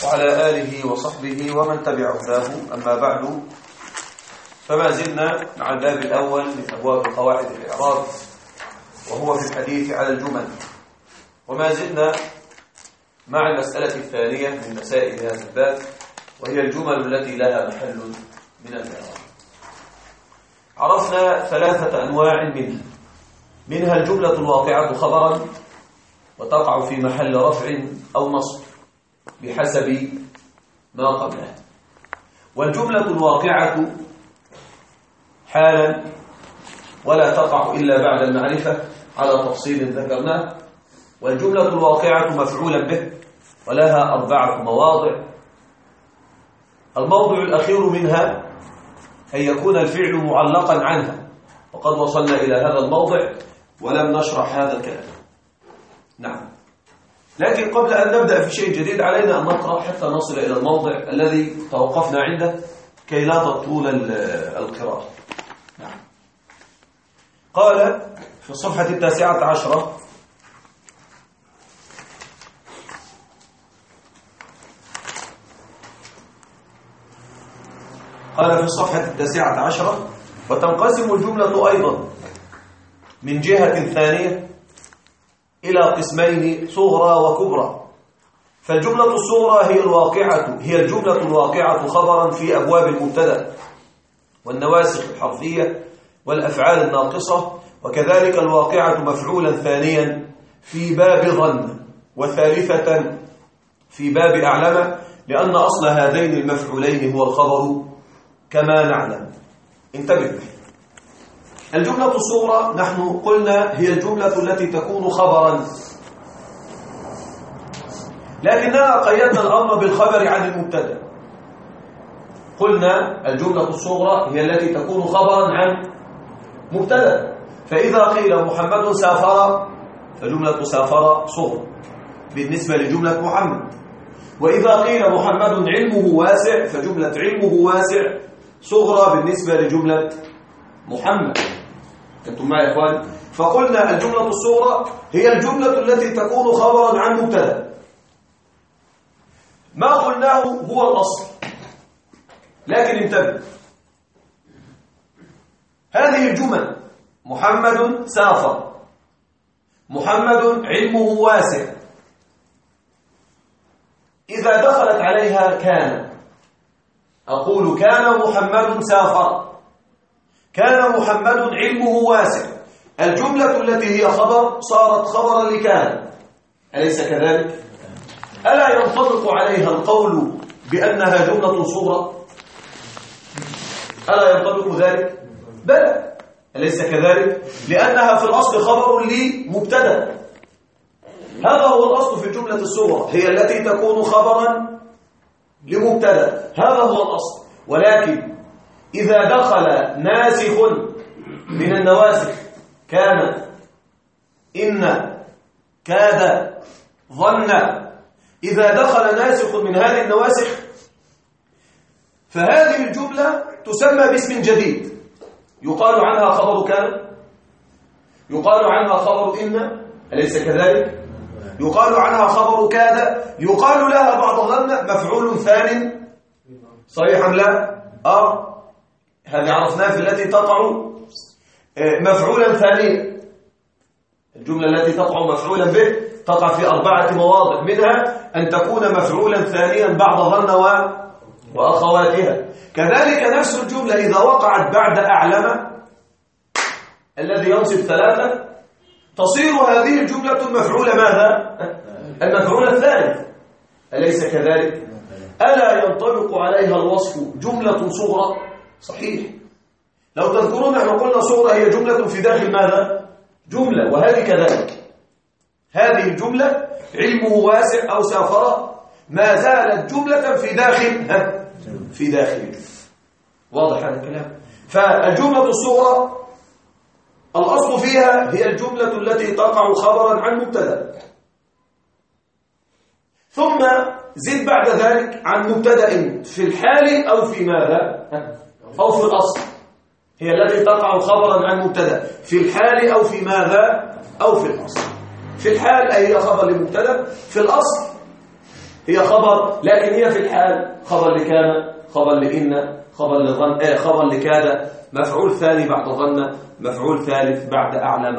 وعلى آله وصحبه ومن تبع هداه. أما بعد، فما زلنا مع الباب الأول من أبواب قواعد الإعراب، وهو في الحديث على الجمل، وما زلنا مع المسألة الثانية من مسائل هذا الباب، وهي الجمل التي لها محل من الإعراب. عرفنا ثلاثة أنواع منها الجملة الواقعة خبرا وتقع في محل رفع أو نصب بحسب ما قبلها، والجملة الواقعة حالا ولا تقع إلا بعد المعرفة على تفصيل ذكرناه، والجملة الواقعة مفعولا به ولها 4 مواضع. الموضع الأخير منها أن يكون الفعل معلقا عنها، وقد وصلنا إلى هذا الموضع ولم نشرح هذا الكلام. نعم، لكن قبل أن نبدأ في شيء جديد علينا أن نقرأ حتى نصل إلى الموضع الذي توقفنا عنده كي لا تطول القراءة. نعم. قال في الصفحة 19 قال في الصفحة 19: وتنقسم الجملة أيضا من جهة ثانية إلى قسمين: صغرى وكبرى. فالجملة الصغرى هي الجملة الواقعة خبرا في أبواب المبتدأ والنواسخ الحرفية والأفعال الناقصة، وكذلك الواقعة مفعولا ثانيا في باب ظن، وثالثة في باب أعلم، لأن أصل هذين المفعولين هو الخبر كما نعلم. انتبه، الجملة الصغرى نحن قلنا هي الجملة التي تكون خبرا، لكننا قيدنا الأمر بالخبر عن المبتدأ. قلنا الجملة الصغرى هي التي تكون خبرا عن مبتدأ، فإذا قيل محمد سافر فجملة سافر صغرى بالنسبة لجملة محمد، وإذا قيل محمد علمه واسع فجملة علمه واسع صغرى بالنسبة لجملة محمد. أنتم معي يا إخواني؟ فقلنا الجملة الصغرى هي الجملة التي تكون خبرا عن مبتدأ. ما قلناه هو الأصل، لكن انتبه، هذه الجمل: محمد سافر، محمد علمه واسع، إذا دخلت عليها كان، أقول كان محمد سافر، كان محمد علمه واسع، الجملة التي هي خبر صارت خبرا لكان، أليس كذلك؟ ألا ينطبق عليها القول بأنها جملة صغرى؟ ألا ينطبق ذلك؟ بلى، أليس كذلك؟ لأنها في الأصل خبر لمبتدأ. هذا هو الأصل في الجملة الصغرى، هي التي تكون خبرا لمبتدأ، هذا هو الأصل. ولكن إذا دخل ناسخ من النواسخ، كان، إن، كاد، ظن، إذا دخل ناسخ من هذه النواسخ فهذه الجملة تسمى باسم جديد، يقال عنها خبر كان، يقال عنها خبر إن، أليس كذلك؟ يقال عنها خبر كاد، يقال لها بعض ظن مفعول ثان. صحيح أم لا؟ هذه عرفناها في التي تقع مفعولا ثانيا. الجملة التي تقع مفعولا به تقع في 4 مواضع، منها أن تكون مفعولا ثانيا بعد ظن وأخواتها. كذلك نفس الجملة إذا وقعت بعد أعلم الذي ينصب 3 تصير هذه الجملة المفعولة ماذا؟ المفعول الثالث، أليس كذلك؟ ألا ينطبق عليها الوصف جملة صغرى؟ صحيح. لو تذكرون نحن قلنا صغرى هي جملة في داخل ماذا؟ جملة، وهذه كذلك. هذه الجملة علمه واسع أو سافر ما زالت جملة في داخل واضح هذا الكلام؟ فالجملة الصغرى الأصل فيها هي الجملة التي تقع خبرا عن مبتدأ، ثم زد بعد ذلك عن مبتدأ في الحال أو في ماذا؟ أو في الأصل. هي التي تقع خبرا عن مبتدأ في الحال أو في ماذا؟ أو في الأصل. في الحال أي خبر لمبتدأ، في الأصل هي خبر، لكن هي في الحال خبر لكان، خبر لإن، خبر لظن، خبر لكاد، مفعول ثاني بعد ظن، مفعول ثالث بعد أعلم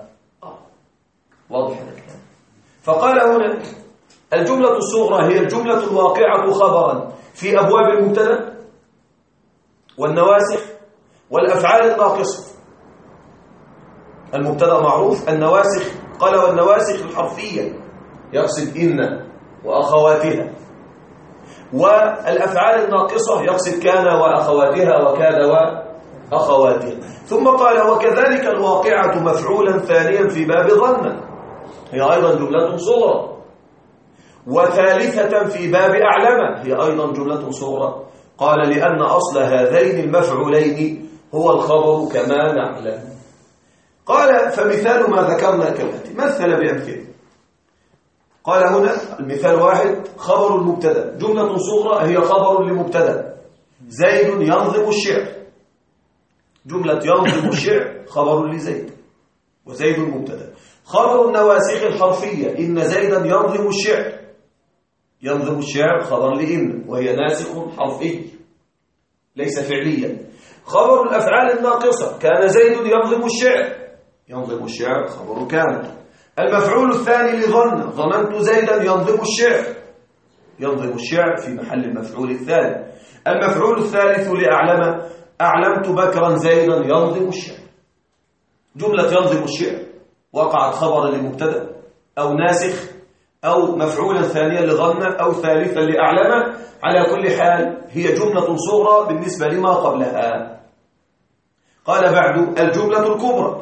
واضح هذا الكلام. فقال هنا الجملة الصغرى هي الجملة الواقعة خبرا في أبواب المبتدأ والنواسخ والأفعال الناقصة. المبتدأ معروف، النواسخ قال والنواسخ الحرفية يقصد إن وأخواتها، والأفعال الناقصة يقصد كان وأخواتها وكاد وأخواتها. ثم قال وكذلك الواقعة مفعولا ثانيا في باب ظن، هي أيضا جملة صغرى، وثالثة في باب أعلم، هي أيضا جملة صغرى. قال لأن أصل هذين المفعولين هو الخبر كما نعلم. قال فمثال ما ذكرنا كالآتي، مثل بأمثله. قال هنا المثال واحد خبر المبتدا، جملة صغرى هي خبر لمبتدا، زيد ينظم الشعر، جملة ينظم الشعر خبر لزيد وزيد مبتدا. خبر النواسخ الحرفية إن زيدا ينظم الشعر، ينظم الشعر خبر لإن وهي ناسخ حرفي ليس فعليا. خبر الأفعال الناقصة كان زيد ينظم الشعر، ينظم الشعر خبر كان. المفعول الثاني لظن، ظننت زيدا ينظم الشعر، ينظم الشعر في محل المفعول الثاني. المفعول الثالث لأعلم، أعلمت بكرا زيدا ينظم الشعر. جملة ينظم الشعر وقعت خبرا لمبتدا أو ناسخ أو مفعولا ثانيا لظن أو ثالثا لأعلم، على كل حال هي جملة صغرى بالنسبة لما قبلها. قال بعد الجملة الكبرى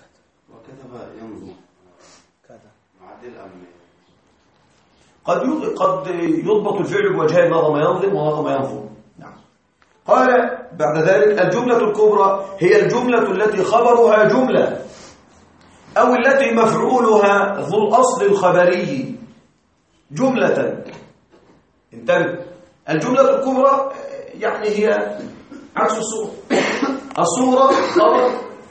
قد يضبط الفعل بوجهين، نظم ينظم ونظم ينظم. نعم. قال بعد ذلك الجملة الكبرى هي الجملة التي خبرها جملة أو التي مفعولها ذو الأصل الخبري جملة. انتبه، الجملة الكبرى يعني هي عكس الصورة. الصورة خبر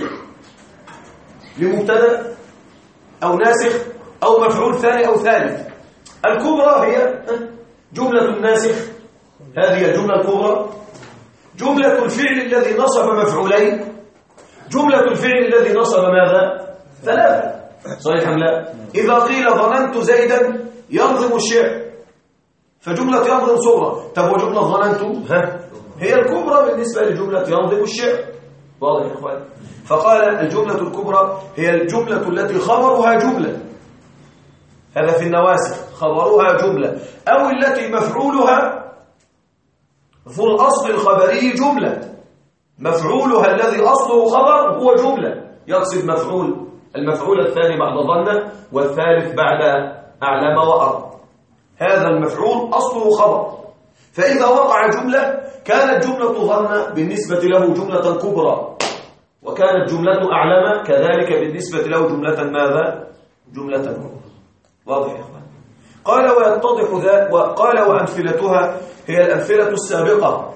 لمبتدا أو ناسخ أو مفعول ثاني أو ثالث. الكبرى هي جملة الناسخ، هذه الجملة الكبرى. جملة الفعل الذي نصب مفعولين، جملة الفعل الذي نصب ماذا؟ ثلاثة. صحيح أم لا؟ إذا قيل ظننت زيدا ينظم الشعر فجملة ينظم صغرى. طب وجملة ظننت هي الكبرى بالنسبة لجملة ينظم الشعر. واضح يا إخوان؟ فقال الجملة الكبرى هي الجملة التي خبرها جملة، هذا في النواسخ خبرها جملة، أو التي مفعولها ذو الأصل الخبري جملة، مفعولها الذي أصله خبر هو جملة، يقصد المفعول الثاني بعد ظن والثالث بعد أعلم وأرى. هذا المفعول أصله خبر، فإذا وقع جملة كانت جملة ظن بالنسبة له جملة كبرى، وكانت جملة أعلم كذلك بالنسبة له جملة ماذا؟ جملة كبرى. واضح يا إخوان؟ قال ويتضح ذلك، وقال وأمثلتها هي الأمثلة السابقة.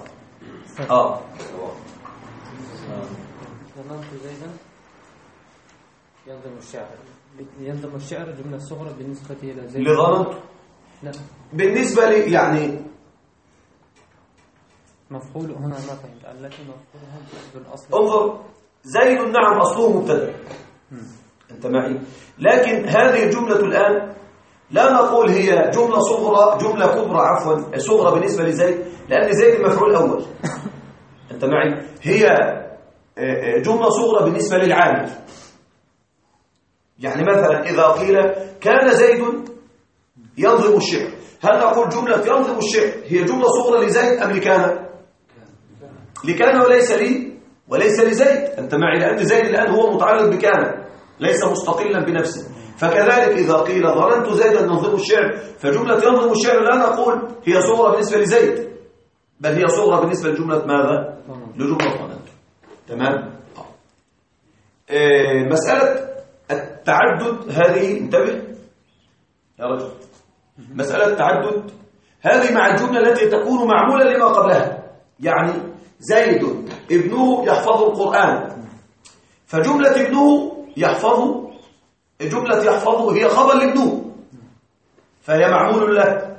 ظننت زيدا ينظم الشعر جملة صغرى بالنسبة إلى زيد لظننت. لا بالنسبة لي يعني مفعول هنا ما فهمت التي مفعولها ذو الأصل. انظر، زيد نعم أصله مبتدأ، أنت معي، لكن هذه الجملة الآن لا نقول هي جملة صغرى، جملة كبرى عفوا، صغرى بالنسبة لزيد، لأن زيد المفعول الأول، أنت معي، هي جملة صغرى بالنسبة للعامل. يعني مثلا إذا قيل كان زيد ينظم الشعر، هل نقول جملة ينظم الشعر هي جملة صغرى لزيد أم لكان؟ لكان وليس لزيد، أنت معي، لأن زيد الآن هو متعلق بكان ليس مستقلا بنفسه. فكذلك إذا قيل ظننت زيدا ينظم الشعر فجملة ينظم الشعر لا نقول هي صغرى بالنسبة لزيد، بل هي صغرى بالنسبة لجملة ماذا؟ لجملة ظننت. تمام؟ مسألة التعدد هذه، انتبه يا رجل، مسألة التعدد هذه مع الجملة التي تكون معمولة لما قبلها. يعني زيد ابنه يحفظ القرآن، فجملة ابنه يحفظ، جملة يحفظه هي خبر لابنه فهي معمول له،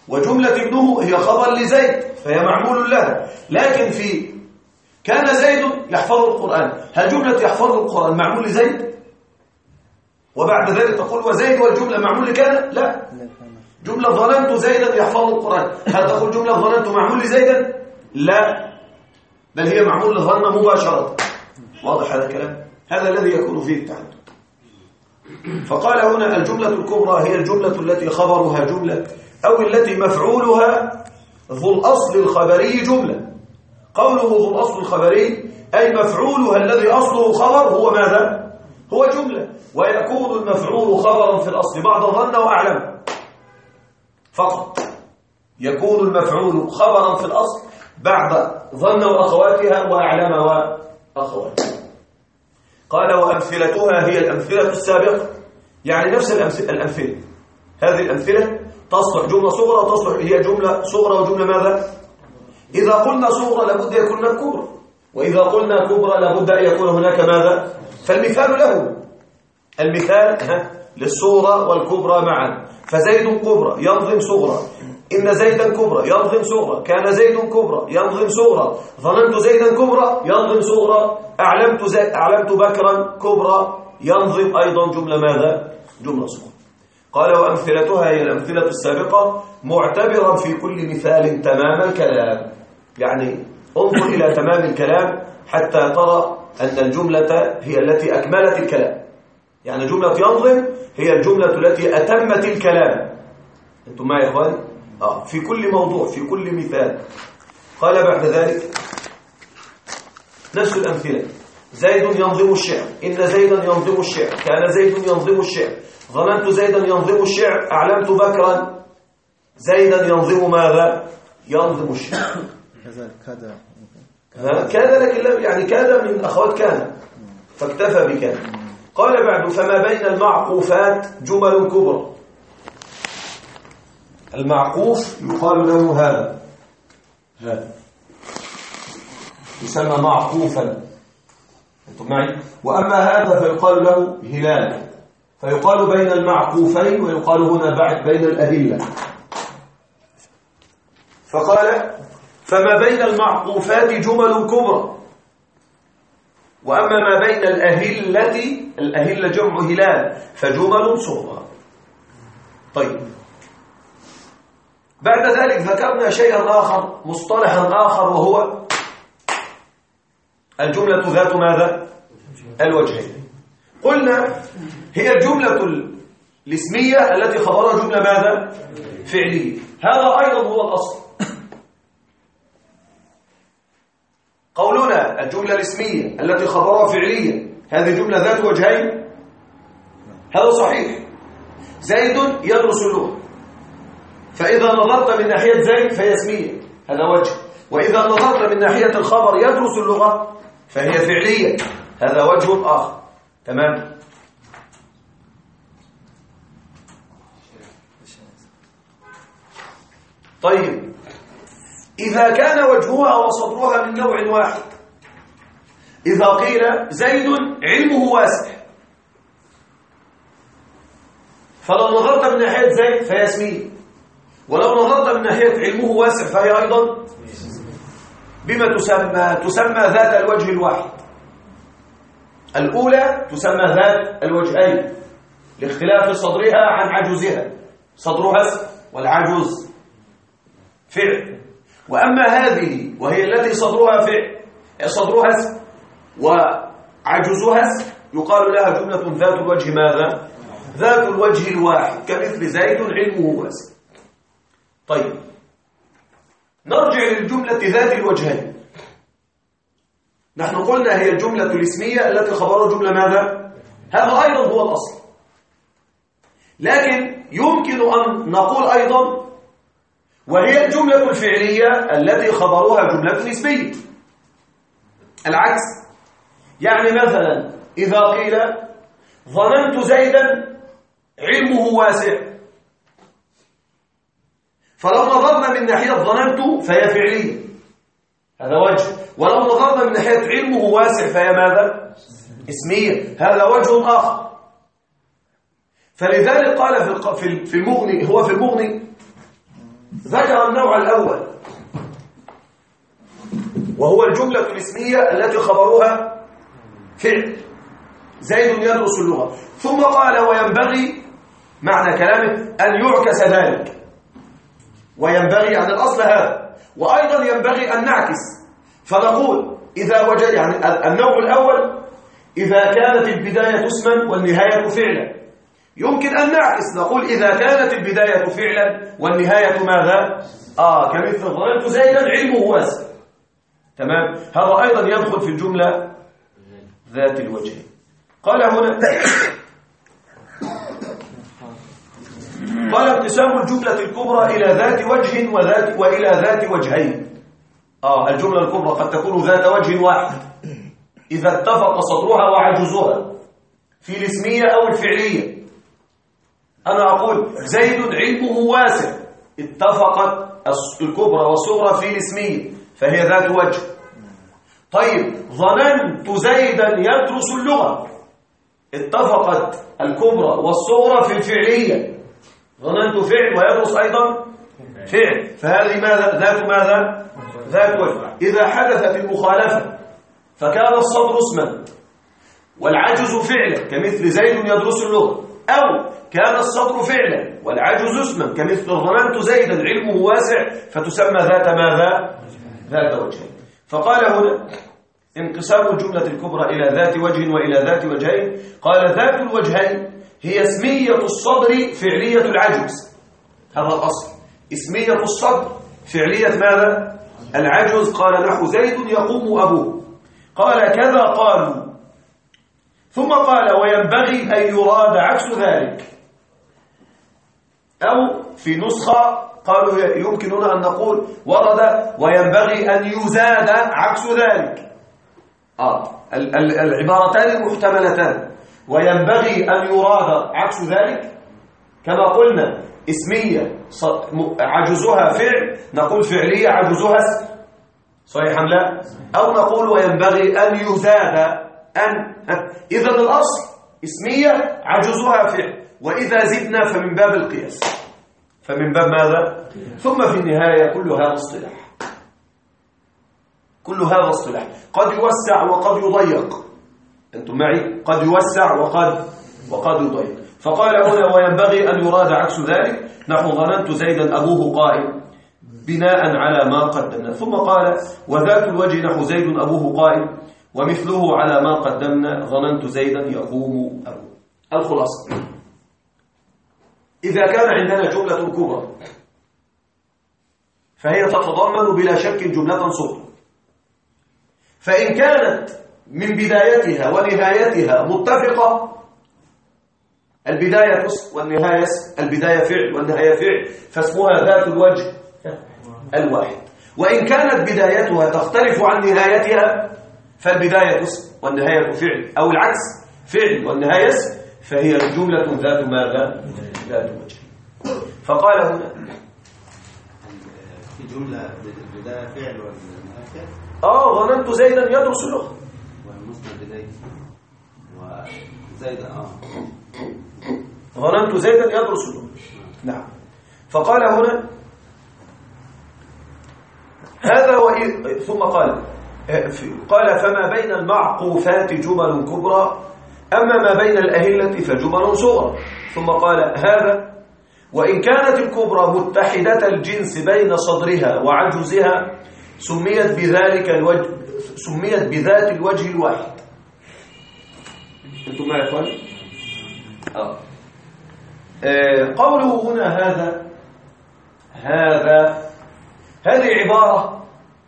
وجملة ابنه هي خبر لزيد فهي معمول لها. لكن في كان زيد يحفظ القرآن، هل جملة يحفظ القرآن معمول لزيد؟ وبعد ذلك تقول وزيد والجملة معمول لكان؟ لا، جملة ظننت زيدا يحفظ القرآن، هل تقول جملة ظننت معمول لزيدا؟ لا، بل هي معمول لظن مباشرة. واضح هذا الكلام؟ هذا الذي يكون فيه التعدد. فقال هنا الجملة الكبرى هي الجملة التي خبرها جملة أو التي مفعولها ذو الأصل الخبري جملة. قوله ذو الأصل الخبري أي مفعولها الذي أصله خبر هو ماذا؟ هو جملة. ويكون المفعول خبرا في الأصل بعد ظن وأعلم فقط. يكون المفعول خبرا في الأصل بعد ظن وأخواتها وأعلم وأخواتها. قال وأمثلتها هي الأمثلة السابقة، يعني نفس الأمثلة. هذه الأمثلة تصلح جملة صغرى وتصلح هي جملة صغرى وجملة ماذا؟ إذا قلنا صغرى لابد يكون هناك كبرى، وإذا قلنا كبرى لابد أن يكون هناك ماذا؟ فالمثال له المثال للصغرى والكبرى معا. فزيد كبرى ينظم صغرى، إن زيدا كبرى ينظم صغرى، كان زيد كبرى ينظم صغرى، ظننت زيدا كبرى ينظم صغرى، أعلمت بكرا كبرى ينظم أيضا جملة ماذا؟ جملة صغرى. قال وأمثلتها هي الأمثلة السابقة معتبرا في كل مثال تمام الكلام. يعني انظر إلى تمام الكلام حتى ترى أن الجملة هي التي أكملت الكلام. يعني جملة ينظم هي الجملة التي أتمت الكلام. أنتم معي يا إخوان؟ في كل موضوع في كل مثال. قال بعد ذلك نفس الأمثلة. زيد ينظم الشعر، إن زيدا ينظم الشعر، كان زيد ينظم الشعر، ظننت زيدا ينظم الشعر، أعلمت بكرا زيدا ينظم ماذا؟ ينظم الشعر. كذا لكن يعني كذا من أخوات كان فاكتفى بكان. قال بعد فما بين المعقوفات جمل كبرى. المعقوف يقال له هذا يسمى معقوفا. انتم معي؟ وأما هذا فيقال له هلال. فيقال بين المعقوفين ويقال هنا بعد بين الأهلة. فقال فما بين المعقوفات جمل كبرى، وأما ما بين الأهلة جمع هلال فجمل صغرى. طيب بعد ذلك ذكرنا شيئا آخر مصطلحا آخر وهو الجملة ذات ماذا؟ الوجهين. قلنا هي الجملة الاسمية التي خبرها جملة ماذا؟ فعلية. هذا أيضا هو الأصل. قولنا الجملة الاسمية التي خبرها فعلية هذه جملة ذات وجهين، هذا صحيح. زيد يدرس اللغة، فإذا نظرت من ناحية زيد فهي اسمية، هذا وجه. وإذا نظرت من ناحية الخبر يدرس اللغة فهي فعلية، هذا وجه آخر. تمام؟ طيب إذا كان وجهها وصدرها من نوع واحد، إذا قيل زيد علمه واسع، فلو نظرت من ناحية زيد فهي اسمية، ولو نظرت من ناحية علمه واسع فهي أيضا بما تسمى ذات الوجه الواحد. الأولى تسمى ذات الوجهين لاختلاف صدرها عن عجوزها، صدرها اسم والعجوز فعل. وأما هذه وهي التي صدرها اسم وعجوزها اسم يقال لها جملة ذات الوجه ماذا؟ ذات الوجه الواحد، كمثل زيد علمه واسع. طيب نرجع للجملة ذات الوجهين. نحن قلنا هي الجملة الاسمية التي خبرها جملة ماذا؟ هذا أيضا هو الأصل. لكن يمكن أن نقول أيضا وهي الجملة الفعلية التي خبرها جملة نسبية. العكس، يعني مثلا إذا قيل ظننت زيدا علمه واسع، فلو نظرنا من ناحية ظننت فهي فعلية، هذا وجه. ولو نظرنا من ناحية علمه واسع فهي ماذا؟ اسمية، هذا وجه آخر. فلذلك قال في المغني، هو في المغني ذكر النوع الأول وهو الجملة الاسمية التي خبرها فعل، زيد يدرس اللغة. ثم قال وينبغي، معنى كلامه أن يعكس ذلك، وينبغي عن الأصل هذا، وأيضا ينبغي أن نعكس فنقول إذا وجد، يعني النوع الأول إذا كانت البداية اسما والنهاية فعلا، يمكن أن نعكس نقول إذا كانت البداية فعلا والنهاية ماذا؟ كمثل ظننت زيدا علمه واسع. تمام. هذا أيضا يدخل في الجملة ذات الوجه. قال هنا قال اقتسام الجملة الكبرى إلى ذات وجه وإلى ذات وجهين. الجملة الكبرى قد تكون ذات وجه واحد إذا اتفق صدرها وعجزها في الاسمية أو الفعلية. أنا أقول زيد علمه واسع، اتفقت الكبرى والصغرى في الاسمية فهي ذات وجه. طيب ظننت زيدا يدرس اللغة، اتفقت الكبرى والصغرى في الفعلية، ظننت فعل ويدرس أيضا فعل، فهذه ماذا؟ ذات وجه. إذا حدثت المخالفة فكان الصدر اسما والعجز فعلا كمثل زيد يدرس اللغة، أو كان الصدر فعلا والعجز اسما كمثل ظننت زيدا علمه واسع، فتسمى ذات ماذا؟ ذات وجهين. فقال هنا انقسام الجملة الكبرى إلى ذات وجه وإلى ذات وجهين. قال ذات الوجهين هي اسمية الصدر فعلية العجز، هذا الأصل، اسمية الصدر فعلية ماذا؟ العجز. قال نحو زيد يقوم أبوه، قال كذا قالوا. ثم قال وينبغي أن يراد عكس ذلك، أو في نسخة قالوا يمكن هنا أن نقول ورد وينبغي أن يزاد عكس ذلك. العبارتان المحتملتان، وينبغي أن يراد عكس ذلك، كما قلنا اسمية عجزها فعل نقول فعلية عجزها اسم، صحيح أم لا؟ أو نقول وينبغي أن يزاد إذا الأصل اسمية عجزها فعل، وإذا زدنا فمن باب القياس، فمن باب ماذا؟ ثم في النهاية كل هذا اصطلاح، كل هذا اصطلاح قد يوسع وقد يضيق، أنتم معي؟ قد يوسع وقد يضيق. فقال هنا وينبغي أن يراد عكس ذلك، نحو ظننت زيدا أبوه قائم بناء على ما قدمنا. ثم قال وذات الوجه نحو زيد أبوه قائم ومثله على ما قدمنا ظننت زيدا يقوم أبوه. الخلاصة إذا كان عندنا جملة كبرى فهي تتضمن بلا شك جملة صغرى، فإن كانت من بدايتها ونهايتها متفقة، البداية والنهاية، البداية فعل والنهاية فعل، فاسمها ذات الوجه الواحد. وإن كانت بدايتها تختلف عن نهايتها فالبداية والنهاية فعل، أو العكس فعل والنهاية، فهي جملة ذات ماذا؟ ذات وجه. فقال هنا في جملة البداية فعل والنهاية فعل. ظننت زيدا يدرس اللغة، والمسند إليه وزيدا ظننت زيدا يدرس اللغة. نعم. فقال هنا هذا ثم قال فما بين المعقوفات جمل كبرى، أما ما بين الأهلة فجمل صغرى. ثم قال هذا وإن كانت الكبرى متحدة الجنس بين صدرها وعجزها سميت بذات الوجه الواحد. انتم معي يا اخواني؟ قوله هنا هذه عبارة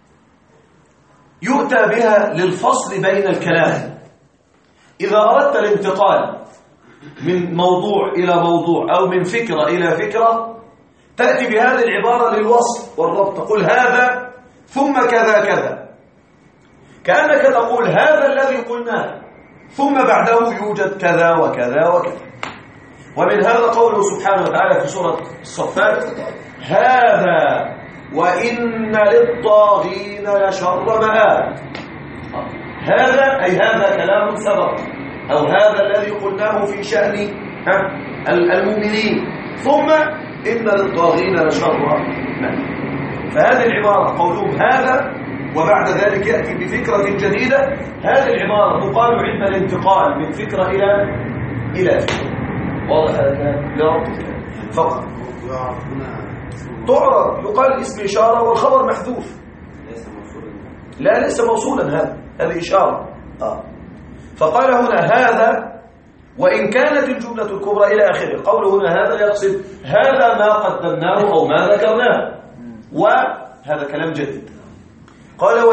يؤتى بها للفصل بين الكلام. إذا أردت الانتقال من موضوع إلى موضوع أو من فكرة إلى فكرة تأتي بهذه العبارة للوصل والربط، تقول هذا ثم كذا كذا، كأنك تقول هذا الذي قلناه ثم بعده يوجد كذا وكذا وكذا. ومن هذا قوله سبحانه وتعالى في سورة الصفات هذا وإن للطاغين لشر مآب. هذا أي هذا كلام سبق، أو هذا الذي قلناه في شأن المؤمنين، ثم إن للطاغين لشر مآب. فهذه العبارة قولهم هذا وبعد ذلك يأتي بفكرة جديدة. هذه العبارة تقال عند الانتقال من فكرة إلى فكرة. واضح هذا الكلام؟ لا فقط تعرض يقال اسم إشارة والخبر محذوف. لا ليس موصولا، هذه إشارة. فقال هنا هذا وإن كانت الجملة الكبرى إلى آخره. قوله هنا هذا يقصد هذا ما قدمناه أو ما ذكرناه، وهذا كلام جديد. قال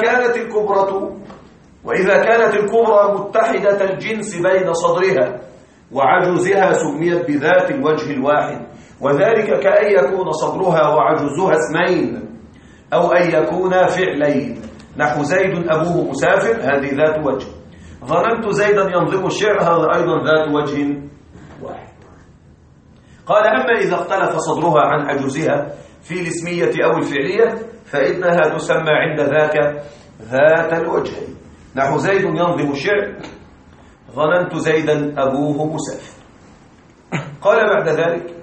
وإذا كانت الكبرى متحدة الجنس بين صدرها وعجزها سميت بذات الوجه الواحد، وذلك كأن يكون صدرها وعجزها اسمين أو أن يكونا فعلين، نحو زيد أبوه مسافر، هذه ذات وجه. ظننت زيدا ينظم الشعر، هذا أيضا ذات وجه واحد. قال أما إذا اختلف صدرها عن عجزها في الاسمية أو الفعلية فإنها تسمى عند ذاك ذات الوجهين، نحو زيد ينظم الشعر، ظننت زيدا أبوه مسافر. قال بعد ذلك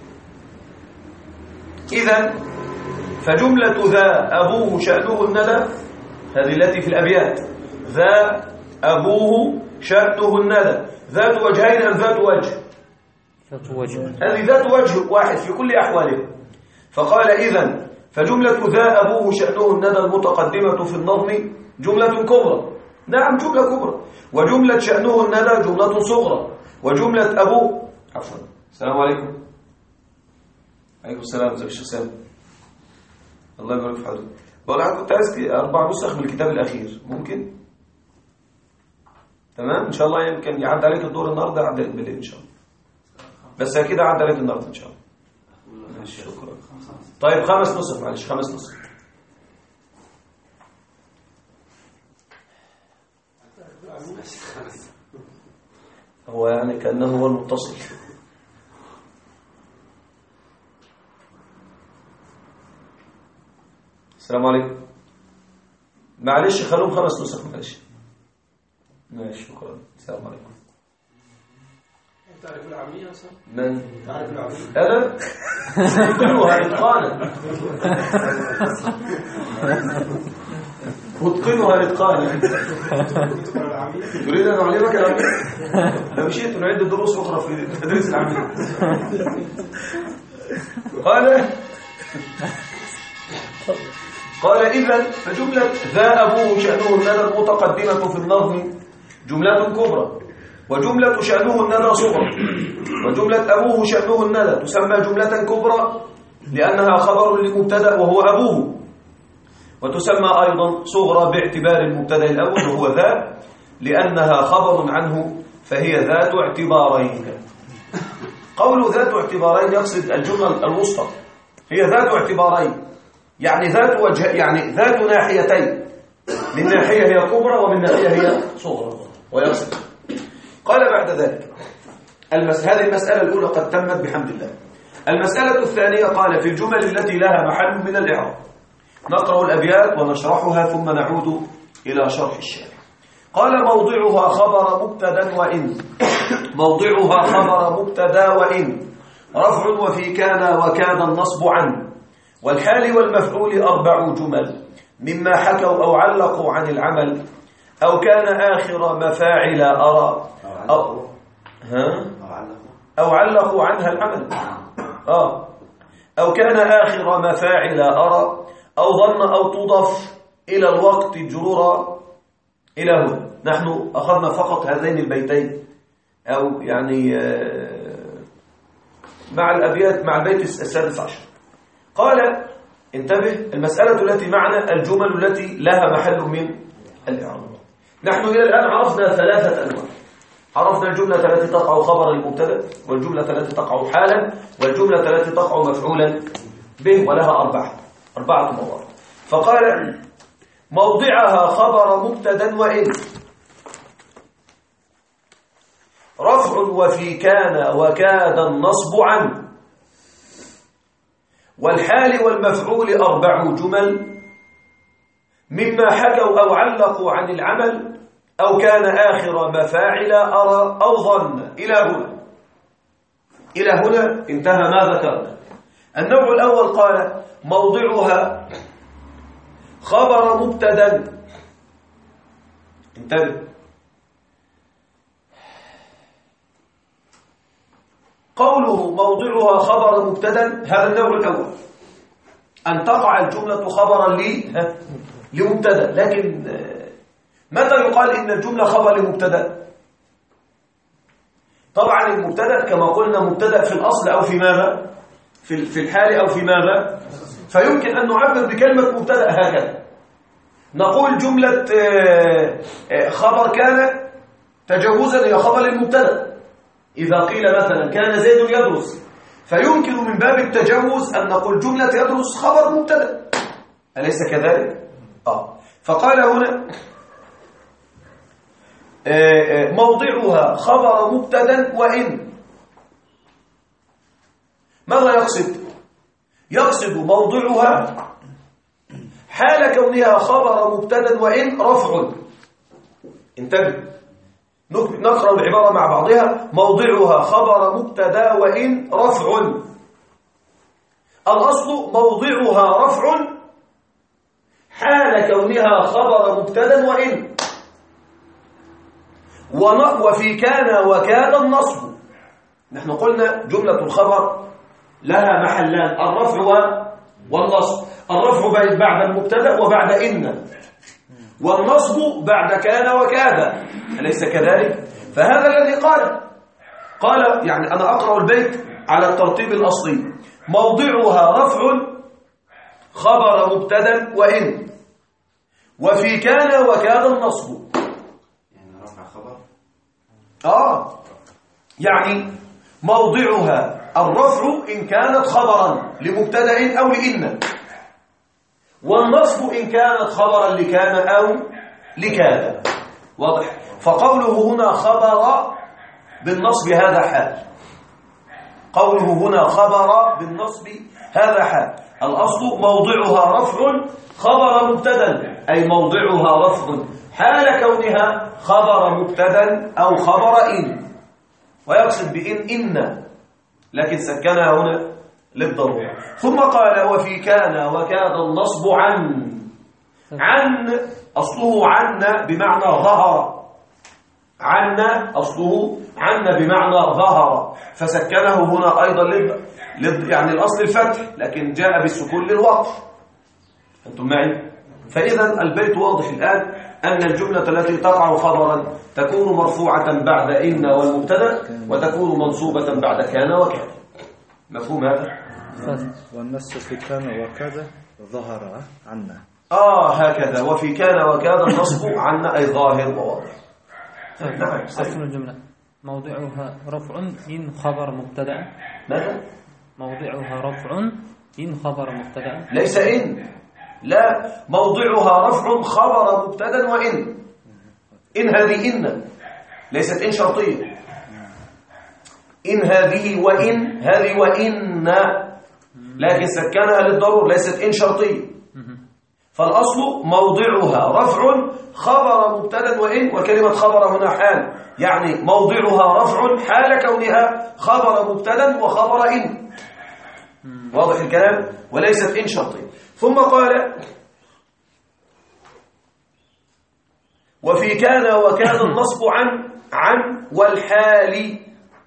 إذن فجملة ذا أبوه شأنه الندى، هذه التي في الأبيات، ذا أبوه شأنه الندى، ذات وجهين أم ذات وجه؟ هذه ذات وجه واحد في كل أحواله. فقال إذن فجملة ذا أبوه شأنه الندى المتقدمة في النظم جملة كبرى، نعم جملة كبرى، وجملة شأنه الندى جملة صغرى، وجملة أبوه عفوا. السلام عليكم. عليكم السلام. ازيك يا شيخ سامي؟ الله يبارك في حضرتك. بقول لك كنت عايز 4 نسخ من الكتاب الأخير، ممكن؟ تمام إن شاء الله. يمكن يعد عليك الدور النهارده، يعد بالليل إن شاء الله، بس أكيد عد عليك النهارده إن شاء الله. شكرا. طيب 5 نسخ، معلش 5 نسخ. هو يعني كأنه هو المتصل. السلام عليكم. معلش خلوهم 5 نسخ، معلش. ماشي شكرا. السلام عليكم. تعرف العامية أصلا؟ من؟ تعرف العامية؟ أنا؟ أتقنها إتقانا. أتقنها إتقانا. تريد أن أعلمك العامية؟ لو شئت نعد دروس أخرى في تدريس العامية. قال إذن فجملة ذا أبوه شأنه الندى المتقدمة في النظم جملة كبرى، وجملة شأنه الندى صغرى، وجملة أبوه شأنه الندى تسمى جملة كبرى لأنها خبر لمبتدأ وهو أبوه، وتسمى أيضا صغرى باعتبار المبتدأ الأول وهو ذا لأنها خبر عنه فهي ذات اعتبارين. قول ذات اعتبارين يقصد الجملة الوسطى، هي ذات اعتبارين، يعني ذات وجه، يعني ذات ناحيتين، من ناحية هي كبرى ومن ناحية هي صغرى، ويقصد. قال بعد ذلك هذه المسألة الأولى قد تمت بحمد الله. المسألة الثانية قال في الجمل التي لها محل من الإعراب. نقرأ الأبيات ونشرحها ثم نعود إلى شرح الشارح. قال موضعها خبر مبتدا وإن، موضعها خبر مبتدا وإن، رفع وفي كان وكاد النصب عن، والحال والمفعول 4 جمل مما حكوا أو علقوا عن العمل، أو كان آخر مفاعل أرى أو علقوا عنها العمل، أو كان آخر مفاعل أرى، أو ظن أو تضف إلى الوقت جرورا. إلى هنا نحن أخذنا فقط هذين البيتين، أو يعني مع الأبيات مع البيت 16. قال انتبه، المسألة التي معنا الجمل التي لها محل من الإعراب. نحن إلى الآن عرفنا 3 أنواع. عرفنا الجملة التي تقع خبر المبتدا، والجملة التي تقع حالا، والجملة التي تقع مفعولا به، ولها 4 مواضع. فقال موضعها خبر مبتدا وإن، رفع وفي كان وكاد النصب عن، والحال والمفعول 4 جمل مما حكوا أو علقوا عن العمل، أو كان آخر مفاعل أرى أو ظن. إلى هنا انتهى ما ذكرنا. النوع الأول قال موضعها خبر مبتدا. انتبه، قوله موضعها خبر مبتدا هذا النوع الأول، أن تقع الجملة خبرا لمبتدا. لكن متى يقال إن الجملة خبر لمبتدا؟ طبعا المبتدا كما قلنا مبتدا في الأصل أو في ماذا؟ في الحال أو في ماذا؟ فيمكن أن نعبر بكلمة مبتدا هكذا، نقول جملة خبر كان تجوزا هي خبر المبتدا. إذا قيل مثلا كان زيد يدرس، فيمكن من باب التجوز أن نقول جملة يدرس خبر مبتدا، أليس كذلك؟ فقال هنا موضعها خبر مبتدا وإن. ماذا يقصد؟ يقصد موضعها حال كونها خبر مبتدا وإن رفع. انتبه، نقرأ العبارة مع بعضها. موضعها خبر مبتدا وإن رفع. الأصل موضعها رفع حال كونها خبر مبتدا وإن، وفي كان وكاد النصب. نحن قلنا جملة الخبر لها محلان، الرفع والنصب. الرفع بعد المبتدا وبعد إن، والنصب بعد كان وكاد، أليس كذلك؟ فهذا الذي قال يعني أنا أقرأ البيت على الترتيب الأصلي. موضعها رفع خبر مبتدا وإن، وفي كان وكاد النصب. يعني رفع خبر؟ يعني موضعها الرفع إن كانت خبرا لمبتدا أو لإن، والنصب إن كانت خبرا لكان أو لكاد. واضح؟ فقوله هنا خبر بالنصب هذا حال، قوله هنا خبر بالنصب هذا حال. الأصل موضعها رفع خبر مبتدا، أي موضعها رفع حال كونها خبر مبتدا أو خبر إن، ويقصد إن لكن سكنها هنا للضرورة. ثم قال وفي كان وكاد النصب عن أصله عن بمعنى ظهر، عن أصله عن بمعنى ظهر، فسكنه هنا أيضا يعني الأصل الفتح، لكن جاء بالسكون للوقف. أنتم معي؟ فإذا البيت واضح الآن أن الجملة التي تقع خبرا تكون مرفوعة بعد إن والمبتدا، وتكون منصوبة بعد كان وكاد. مفهوم هذا؟ والنص في كان وكذا ظهر عنا. هكذا. وفي كان وكاد النصب عنا أي ظاهر وواضح. نعم. أصل الجملة موضعها رفع إن خبر مبتدا. ماذا؟ موضعها رفع إن خبر مبتدا، ليس إن، لا، موضعها رفع خبر مبتدا وإن. إن هذه إن ليست إن شرطية. إن هذه وإن، هذه وإن، لكن سكنها للضرور، ليست إن شرطية. فالأصل موضعها رفع خبر مبتدا وإن، وكلمة خبر هنا حال، يعني موضعها رفع حال كونها خبر مبتدا وخبر إن. واضح الكلام؟ وليست إن شرطية. ثم قال وفي كان وكاد النصب عن والحال.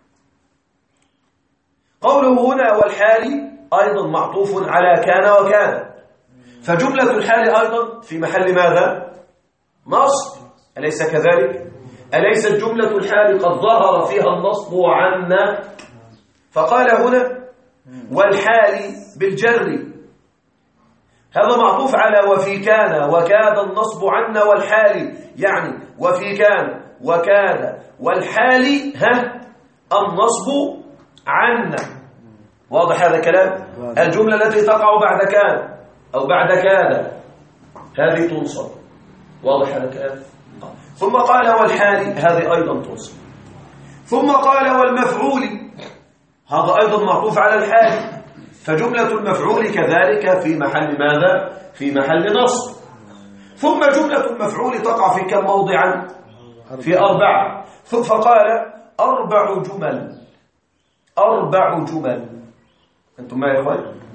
قوله هنا والحال أيضا معطوف على كان وكاد، فجملة الحال أيضا في محل ماذا؟ نصب، أليس كذلك؟ أليست جملة الحال قد ظهر فيها النصب عنا؟ فقال هنا والحال بالجر، هذا معطوف على وفي كان وكاد النصب عنا والحال، يعني وفي كان وكاد والحال النصب عنا. واضح هذا الكلام؟ الجملة التي تقع بعد كان أو بعد كاد هذه تنصب. واضح هذا الكلام؟ ثم قال والحال هذه أيضا تنصب. ثم قال والمفعول، هذا أيضا معطوف على الحال، فجملة المفعول كذلك في محل ماذا؟ في محل نصب. ثم جملة المفعول تقع في كم موضعا؟ في 4. فقال 4 جمل. 4 جمل. أنتم معي يا إخوان؟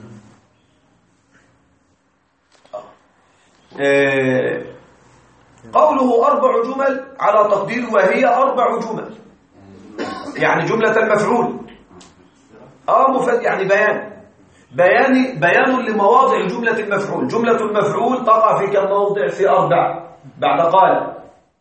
قوله 4 جمل على تقدير وهي 4 جمل، يعني جملة المفعول يعني بيان لمواضع جملة المفعول. جملة المفعول تقع في كم موضع؟ في 4، بعد قال،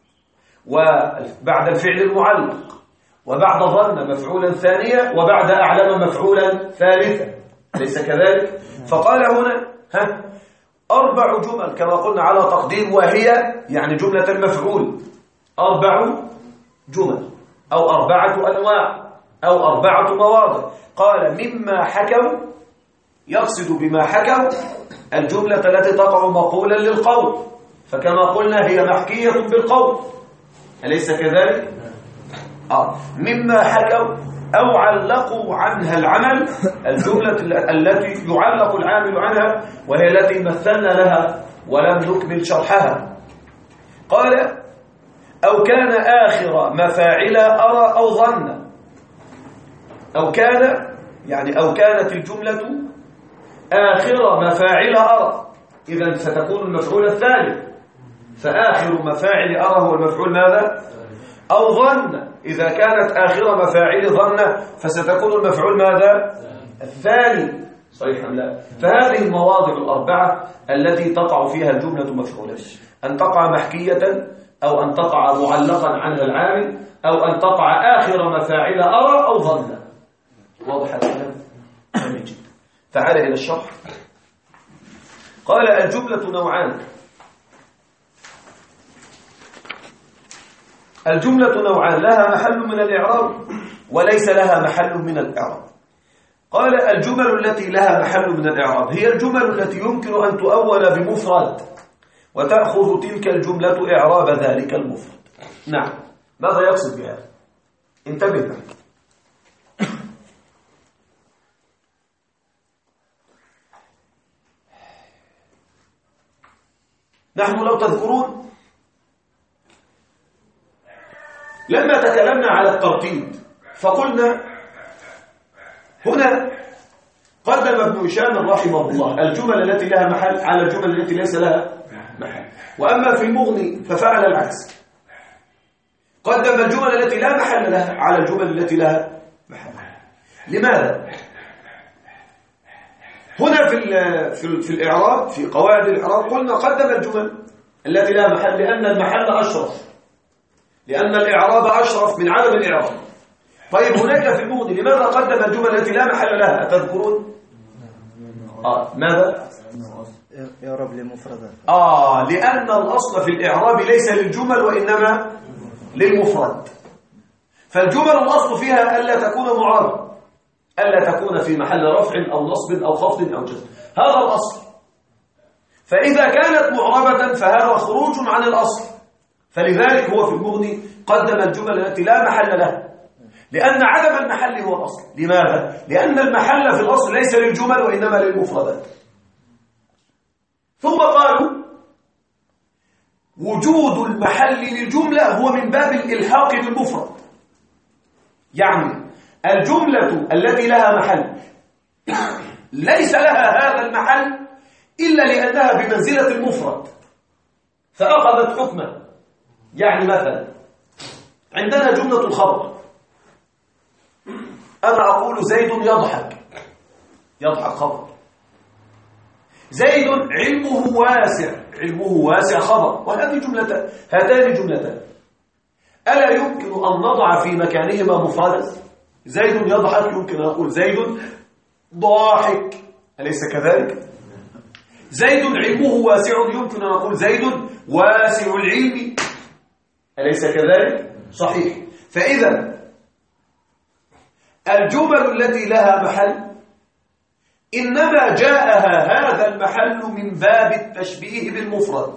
وبعد الفعل المعلق، وبعد ظن مفعولا ثانية، وبعد أعلم مفعولا ثالثا، ليس كذلك؟ فقال هنا 4 جمل كما قلنا على تقدير وهي يعني جملة المفعول 4 جمل أو 4 أنواع أو 4 مواضع. قال مما حكوا، يقصد بما حكوا الجملة التي تقع مقولا للقول، فكما قلنا هي محكية بالقول، أليس كذلك؟ مما حكوا أو علقوا عنها العمل، الجملة التي يعلق العامل عنها وهي التي مثلنا لها ولم نكمل شرحها. قال أو كان آخر مفاعل أرى أو ظن، أو كان يعني أو كانت الجملة آخر مفاعل أرى، إذن ستكون المفعول الثاني، فآخر مفاعل أرى هو المفعول ماذا؟ أو ظن، إذا كانت آخر مفاعل ظن فستكون المفعول ماذا؟ الثاني، صحيح أم لا؟ فهذه المواضع ال4 التي تقع فيها الجملة مفعولة، أن تقع محكية، أو أن تقع معلقا عنها العامل، أو أن تقع آخر مفاعل أرى أو ظن. واضح الكلام؟ جميل جدا. تعال إلى الشرح. قال الجملة نوعان. الجملة نوعان، لها محل من الإعراب وليس لها محل من الإعراب. قال الجمل التي لها محل من الإعراب هي الجمل التي يمكن أن تؤول بمفرد وتأخذ تلك الجملة إعراب ذلك المفرد. نعم، ماذا يقصد بهذا؟ انتبه معي. نحن لو تذكرون لما تكلمنا على الترتيب فقلنا هنا قدم ابن هشام رحمه الله الجمل التي لها محل على الجمل التي ليس لها محل، وأما في المغني ففعل العكس، قدم الجمل التي لا محل لها على الجمل التي لها محل. لماذا؟ هنا في الإعراب، في قواعد الإعراب قلنا قدم الجمل التي لا محل لأن المحل أشرف، لأن الإعراب أشرف من عدم الإعراب. طيب هناك في المغني لماذا قدم الجمل التي لا محل لها؟ أتذكرون؟ ماذا؟ إعراب لمفردات. لأن الأصل في الإعراب ليس للجمل وإنما للمفرد. فالجمل الأصل فيها ألا تكون معربة، ألا تكون في محل رفع أو نصب أو خفض أو جزم، هذا الأصل. فإذا كانت معربة فهذا خروج عن الأصل، فلذلك هو في المغني قدم الجمل التي لا محل لها، لأن عدم المحل هو الأصل. لماذا؟ لأن المحل في الأصل ليس للجمل وإنما للمفردات. ثم قالوا وجود المحل للجملة هو من باب الإلحاق بالمفرد، يعني الجملة التي لها محل ليس لها هذا المحل إلا لأنها بمنزلة المفرد فأخذت حكمه. يعني مثلا عندنا جملة الخبر، أنا أقول زيد يضحك، يضحك خبر. زيد علمه واسع، علمه واسع خبر. وهذه جملتان، هاتان جملتان، ألا يمكن أن نضع في مكانهما مفردا؟ زيد يضحك يمكن أن أقول زيد ضاحك، أليس كذلك؟ زيد علمه واسع يمكن أن أقول زيد واسع العلم، أليس كذلك؟ صحيح. فإذا الجمل التي لها محل إنما جاءها هذا المحل من باب التشبيه بالمفرد،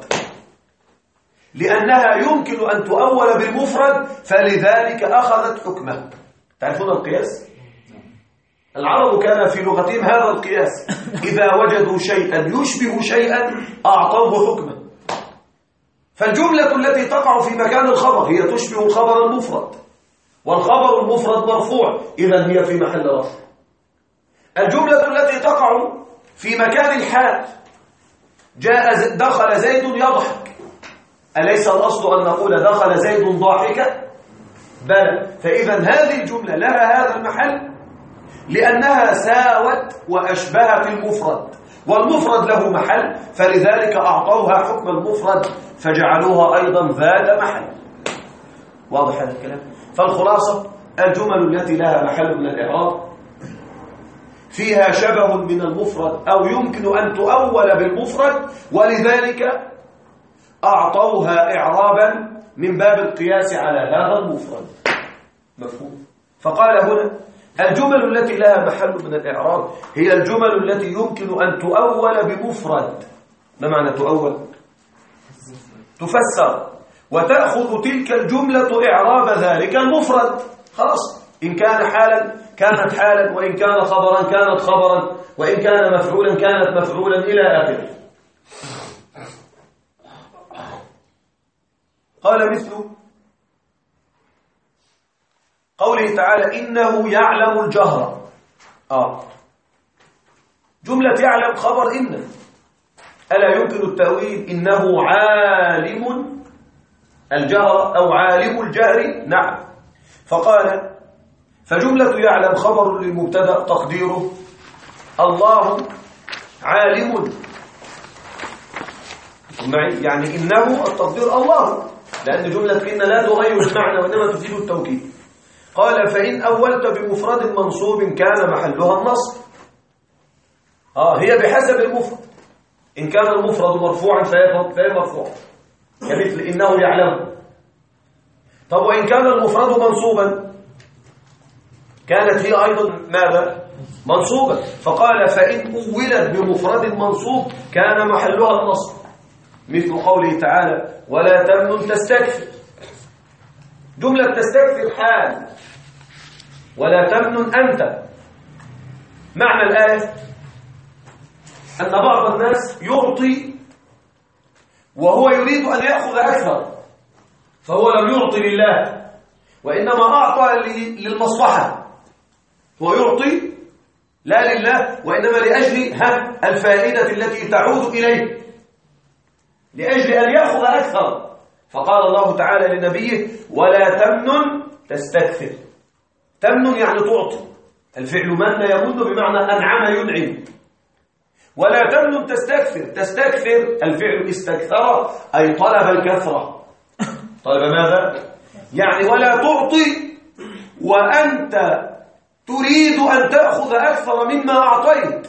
لأنها يمكن أن تؤول بالمفرد فلذلك أخذت حكمه. تعرفون القياس؟ العرب كان في لغتهم هذا القياس، إذا وجدوا شيئا يشبه شيئا أعطوه حكما. فالجملة التي تقع في مكان الخبر هي تشبه الخبر المفرد، والخبر المفرد مرفوع، إذن هي في محل رفع. الجملة التي تقع في مكان الحال دخل زيد يضحك، أليس الأصل أن نقول دخل زيد ضاحكا؟ بلى. فإذا هذه الجملة لها هذا المحل لأنها ساوت وأشبهت المفرد، والمفرد له محل، فلذلك أعطوها حكم المفرد فجعلوها أيضا ذات محل. واضح هذا الكلام؟ فالخلاصة الجمل التي لها محل من الإعراب فيها شبه من المفرد أو يمكن أن تؤول بالمفرد، ولذلك أعطوها إعرابا من باب القياس على هذا المفرد. مفهوم؟ فقال هنا الجمل التي لها محل من الإعراب هي الجمل التي يمكن أن تؤول بمفرد. ما معنى تؤول؟ تفسر، وتأخذ تلك الجملة إعراب ذلك المفرد. خلاص، إن كان حالا كانت حالا، وإن كان خبرا كانت خبرا، وإن كان مفعولا كانت مفعولا إلى آخره. قال مثل قوله تعالى إنه يعلم الجهر. جملة يعلم خبر إن، ألا يمكن التأويل إنه عالم الجهر أو عالم الجهر؟ نعم. فقال فجملة يعلم خبر للمبتدأ تقديره الله عالم، يعني إنه التقدير الله، لأن جملة إن لا تغير المعنى وإنما تفيد التوكيد. قال فإن أولت بمفرد منصوب كان محلها النصب. هي بحسب المفرد، إن كان المفرد مرفوعا فهي مرفوع، كمثل إنه يعلم. طب وإن كان المفرد منصوبا كانت هي أيضا ماذا؟ منصوبة. فقال فإن أولت بمفرد منصوب كان محلها النصب، مثل قوله تعالى ولا تمنن تستكثر. جملة تستكثر حال، ولا تمنن أنت. معنى الآية أن بعض الناس يعطي وهو يريد أن يأخذ أكثر، فهو لم يعطي لله وإنما أعطى للمصلحة، هو يعطي لا لله وإنما لأجل الفائدة التي تعود إليه، لأجل أن يأخذ أكثر. فقال الله تعالى لنبيه ولا تمنن تستكثر. تمنن يعني تعطي، الفعل من يمن بمعنى أنعم ينعم. ولا تمنن تستكثر، تستكثر الفعل استكثر أي طلب الكثرة. طلب ماذا؟ يعني ولا تعطي وأنت تريد أن تأخذ أكثر مما أعطيت،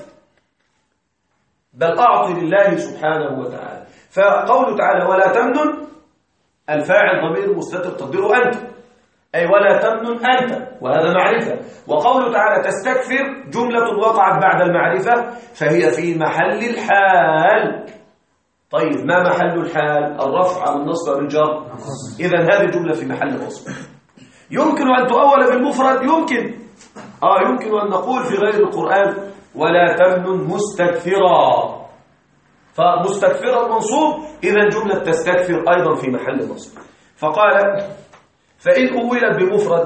بل أعطي لله سبحانه وتعالى. فقوله تعالى ولا تمنن، الفاعل ضمير مستتر تقديره أنت، أي ولا تمنن أنت، وهذا معرفة. وقوله تعالى تستكثر جملة وقعت بعد المعرفة فهي في محل الحال. طيب ما محل الحال؟ الرفع والنصب والجر. إذن هذه الجملة في محل نصب. يمكن أن تؤول بالمفرد، يمكن أن نقول في غير القرآن ولا تمنن مستكثرا، فمستكثرا منصوب، إذن جملة تستكثر أيضا في محل نصب. فقال فإن أولت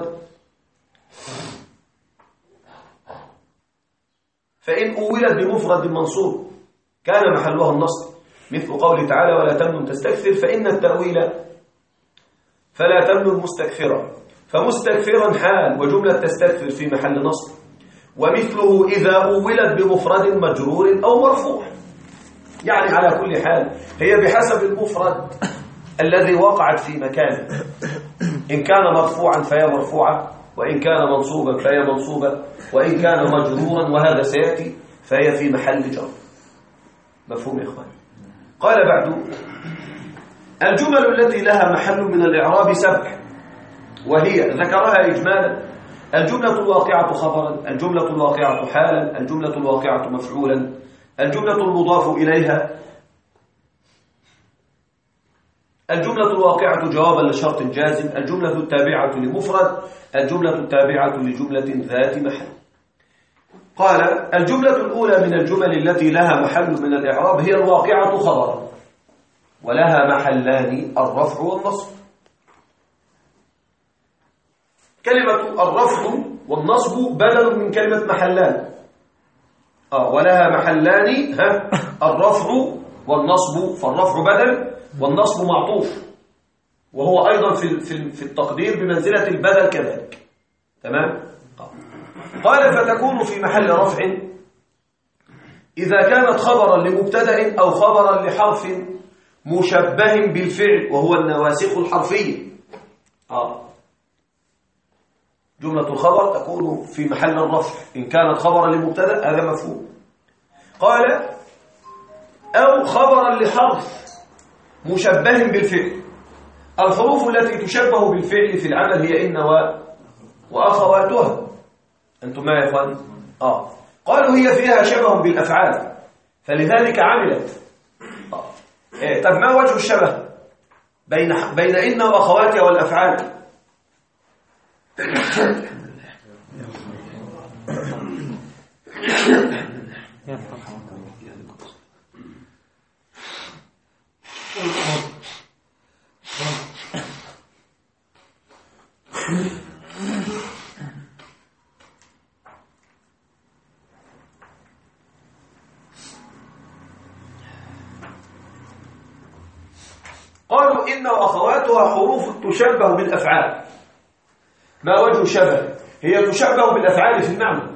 بمفرد منصوب كان محلها النصب، مثل قوله تعالى ولا تمنن تستكثر، فإن التأويل فلا تمنن مستكثرا، فمستكثرا حال وجملة تستكثر في محل نصب. ومثله إذا أولت بمفرد مجرور أو مرفوع، يعني على كل حال هي بحسب المفرد الذي وقعت في مكانه، إن كان مرفوعا فهي مرفوعة، وإن كان منصوبا فهي منصوبة، وإن كان مجرورا وهذا سيأتي فهي في محل جر. مفهوم يا إخوان؟ قال بعد الجمل التي لها محل من الإعراب 7، وهي ذكرها إجمالا: الجملة الواقعة خبرا، الجملة الواقعة حالا، الجملة الواقعة مفعولا، الجملة المضاف إليها، الجملة الواقعة جوابا لشرط جازم، الجملة التابعة لمفرد، الجملة التابعة لجملة ذات محل. قال الجملة الأولى من الجمل التي لها محل من الإعراب هي الواقعة خبرا، ولها محلان: الرفع والنصب. كلمة الرفع والنصب بدل من كلمة محلان، ولها محلان: الرفع والنصب، فالرفع بدل والنصب معطوف، وهو أيضا في التقدير بمنزلة البدل كذلك. تمام؟ قال فتكون في محل رفع إذا كانت خبرا لمبتدأ أو خبرا لحرف مشبه بالفعل وهو النواسخ الحرفية. جملة الخبر تكون في محل الرفع إن كانت خبرا لمبتدأ، هذا مفهوم. قال أو خبرا لحرف مشبه بالفعل. الحروف التي تشبه بالفعل في العمل هي إن وأخواتها. أنتم ما يا إخوان؟ قالوا هي فيها شبه بالأفعال فلذلك عملت. طب ما وجه الشبه بين إن وأخواتها والأفعال؟ قالوا إن وأخواتها حروف تشبه بالأفعال. ما وجه الشبه؟ هي تشبه بالأفعال في المعنى.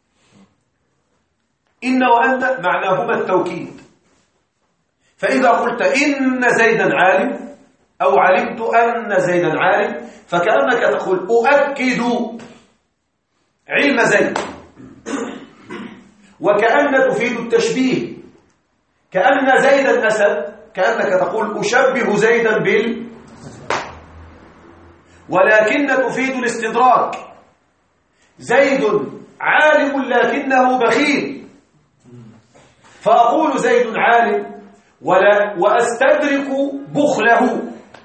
إن وأن معناهما التوكيد، فإذا قلت إن زيدا عالم أو علمت أن زيدا عالم فكأنك تقول أؤكد علم زيد، وكأن تفيد التشبيه، كأن زيدا أسد، كأنك تقول أشبه زيدا ولكن تفيد الاستدراك. زيد عالم لكنه بخيل، فأقول زيد عالم وأستدرك بخله.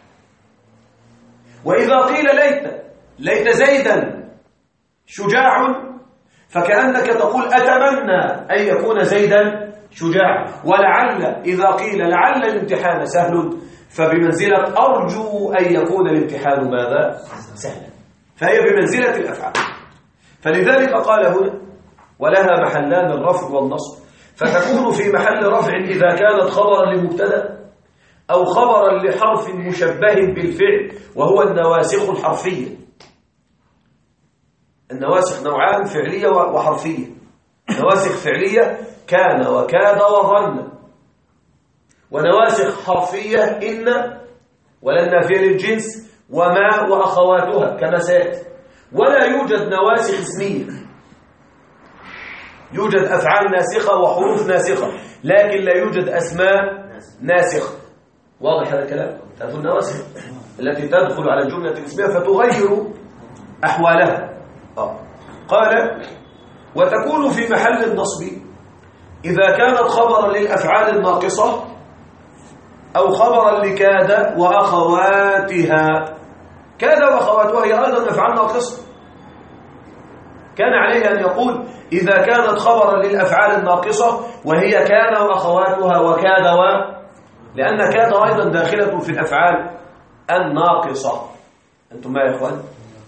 وإذا قيل ليت زيدا شجاع فكأنك تقول أتمنى أن يكون زيدا شجاع. ولعل إذا قيل لعل الامتحان سهل فبمنزلة أرجو أن يكون الامتحان ماذا؟ سهلا. فهي بمنزلة الأفعال. فلذلك قال هنا ولها محلان الرفع والنصب، فتكون في محل رفع إذا كانت خبرا لمبتدأ أو خبرا لحرف مشبه بالفعل وهو النواسخ الحرفية. النواسخ نوعان، فعلية وحرفية. نواسخ فعلية كان وكاد وظن، ونواسخ حرفية إن ولن نافية للجنس وما وأخواتها كما سيأتي. ولا يوجد نواسخ اسمية، يوجد أفعال ناسخة وحروف ناسخة لكن لا يوجد أسماء ناسخة. واضح هذا الكلام؟ تعرفون النواسخ التي تدخل على الجملة الاسمية فتغير أحوالها. قال وتكون في محل النصب إذا كانت خبرا للأفعال الناقصة أو خبرا لكاد وأخواتها. كاد وأخواتها هي أيضا أفعال ناقصة. كان عليه أن يقول إذا كانت خبرا للأفعال الناقصة وهي كان وأخواتها وكاد لأن كاد أيضا داخلة في الأفعال الناقصة. أنتم ما يا إخوان؟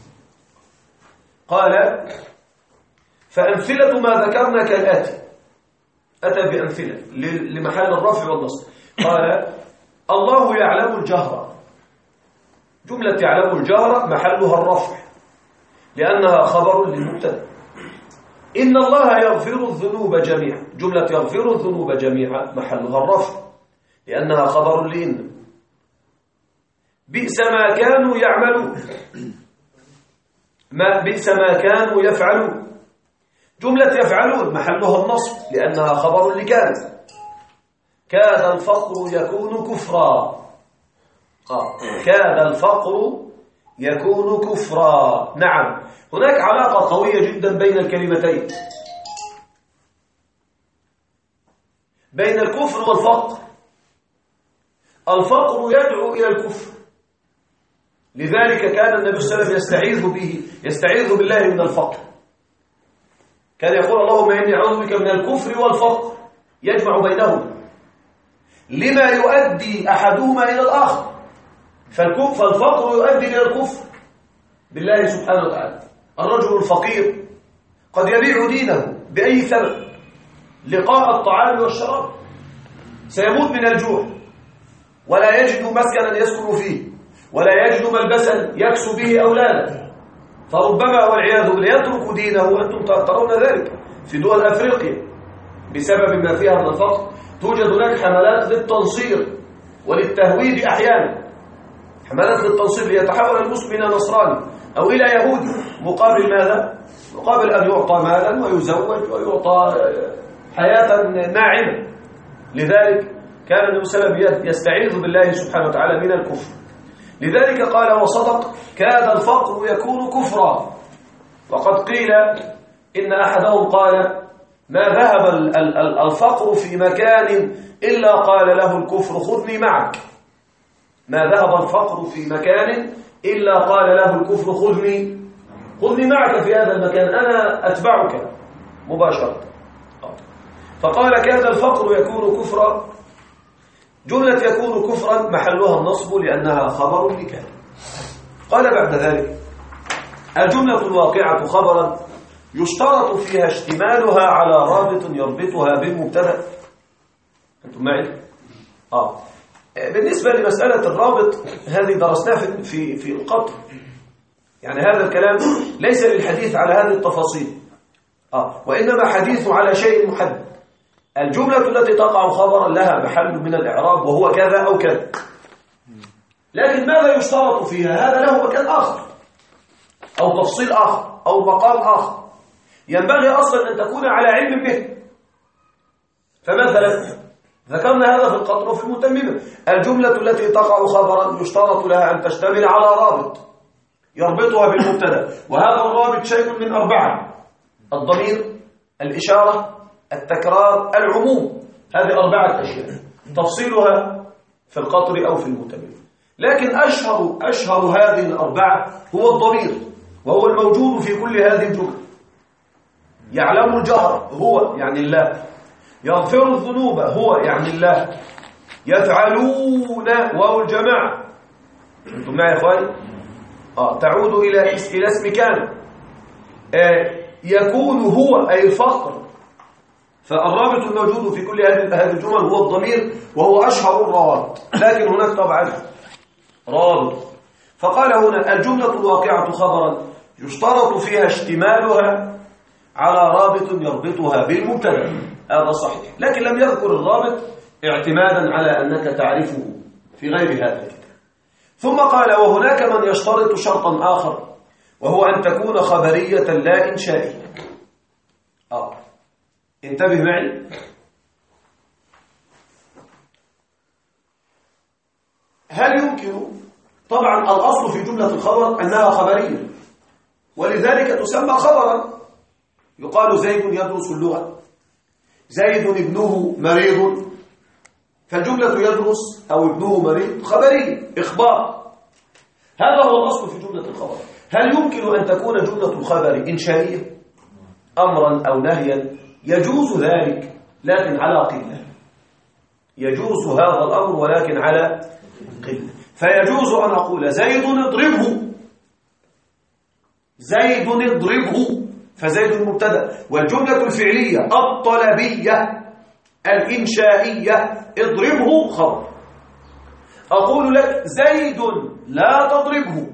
قال فأمثلة ما ذكرنا كالآتي. أتى بأمثلة لمحل الرفع والنصب. قال الله يعلم الجهر. جملة يعلم الجهر محلها الرفع لأنها خبر للمبتدأ. إن الله يغفر الذنوب جميعا. جملة يغفر الذنوب جميعا محلها الرفع لأنها خبر لإن. بئس ما كانوا يعملون. بئس ما كانوا يفعلون. جملة يفعلون محلها النصب لأنها خبر لكان. كاد الفقر يكون كفرا. كاد الفقر يكون كفرا. نعم، هناك علاقة قوية جدا بين الكلمتين، بين الكفر والفقر. الفقر يدعو إلى الكفر، لذلك كان النبي صلى الله عليه وسلم يستعيذ بالله من الفقر. كان يقول اللهم إني أعوذ بك من الكفر والفقر، يجمع بينهما لما يؤدي أحدهما إلى الآخر. فالفقر يؤدي إلى الكفر بالله سبحانه وتعالى. الرجل الفقير قد يبيع دينه بأي ثمن لقاء الطعام والشراب، سيموت من الجوع ولا يجد مسكنا يسكن فيه ولا يجد ملبسا يكسو به أولاده، فربما والعياذ بالله يترك دينه، وأنتم ترون ذلك في دول أفريقيا بسبب ما فيها من الفقر. توجد هناك حملات للتنصير وللتهويد أحيانا، حملات للتنصير ليتحول المسلم إلى نصراني أو إلى يهودي مقابل ماذا؟ مقابل أن يعطى مالا ويزوج ويعطى حياة ناعمة. لذلك كان النبي صلى الله عليه وسلم يستعيذ بالله سبحانه وتعالى من الكفر. لذلك قال وصدق كاد الفقر يكون كفرا. وقد قيل إن أحدهم قال ما ذهب الفقر في مكان إلا قال له الكفر خذني معك. ما ذهب الفقر في مكان إلا قال له الكفر خذني معك في هذا المكان، أنا أتبعك مباشرة. فقال كاد الفقر يكون كفرا. جملة يكون كفرا محلها النصب لأنها خبر لكاد. قال بعد ذلك الجملة الواقعة خبرا يشترط فيها اشتمالها على رابط يربطها بالمبتدأ. أنتم معي؟ بالنسبة لمسألة الرابط هذه درسناها في القطر، يعني هذا الكلام ليس للحديث على هذه التفاصيل، وإنما حديث على شيء محدد. الجملة التي تقع خبرا لها محل من الإعراب وهو كذا أو كذا، لكن ماذا يشترط فيها؟ هذا له مكان آخر أو تفصيل آخر أو مقام آخر ينبغي أصلا أن تكون على علم به. فمثلا ذكرنا هذا في القطر وفي المتممة، الجملة التي تقع خبرا يشترط لها أن تشتمل على رابط يربطها بالمبتدا، وهذا الرابط شيء من أربعة: الضمير، الإشارة، التكرار، العموم. هذه أربعة أشياء تفصيلها في القطر أو في المتممة. لكن أشهر هذه الأربعة هو الضمير، وهو الموجود في كل هذه الجمل. يعلم الجهر هو يعني الله، يغفر الذنوب هو يعني الله، يفعلون واو الجماعة. انتم معي يا اخواني؟ تعود الى اسم كان. يكون هو اي الفقر. فالرابط الموجود في كل هذه الجمل هو الضمير، وهو اشهر الروابط، لكن هناك طبعا رابط. فقال هنا الجملة الواقعة خبرا يشترط فيها اشتمالها على رابط يربطها بالمبتدا. هذا صحيح، لكن لم يذكر الرابط اعتمادا على أنك تعرفه في غير هذا الكتاب. ثم قال وهناك من يشترط شرطا آخر، وهو أن تكون خبرية لا إنشائية. انتبه معي. هل يمكن؟ طبعا الأصل في جملة الخبر أنها خبرية، ولذلك تسمى خبرا. يقال زيد يدرس اللغة، زيد ابنه مريض، فالجملة يدرس أو ابنه مريض خبرية، إخبار. هذا هو الأصل في جملة الخبر. هل يمكن أن تكون جملة الخبر إنشائية أمرا أو نهيا؟ يجوز ذلك، لكن على قلة. يجوز هذا الأمر ولكن على قلة. فيجوز أن أقول زيد اضربه، زيد اضربه، فزيد المبتدا، والجملة الفعلية الطلبية الإنشائية اضربه خبر. أقول لك زيد لا تضربه،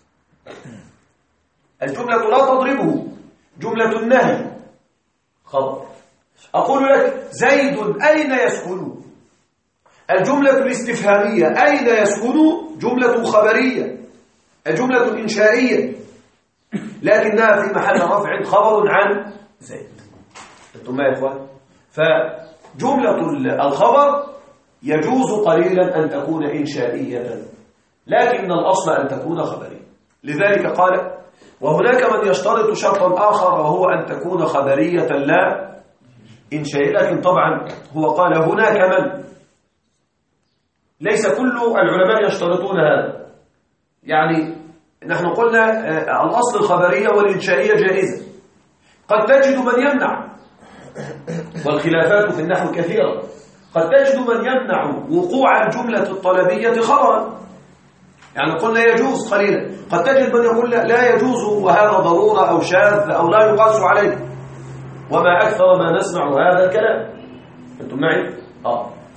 الجملة لا تضربه جملة النهي خبر. أقول لك زيد أين يسكن، الجملة الاستفهامية أين يسكن جملة خبرية، الجملة الإنشائية، لكنها في محل رفع خبر عن زيد. انتم ما يا اخوان؟ فجملة الخبر يجوز قليلا أن تكون إنشائية، لكن الأصل أن تكون خبرية. لذلك قال وهناك من يشترط شرطا آخر، وهو أن تكون خبرية لا إنشائية. لكن طبعا هو قال هناك من، ليس كل العلماء يشترطون هذا. يعني نحن قلنا الأصل الخبرية والإنشائية جائزة، قد تجد من يمنع، والخلافات في النحو كثيرة. قد تجد من يمنع وقوع الجملة الطلبية خبرا، يعني قلنا يجوز قليلا. قد تجد من يقول لا يجوز وهذا ضرورة أو شاذ أو لا يقاس عليه، وما أكثر ما نسمع هذا الكلام. أنتم معي؟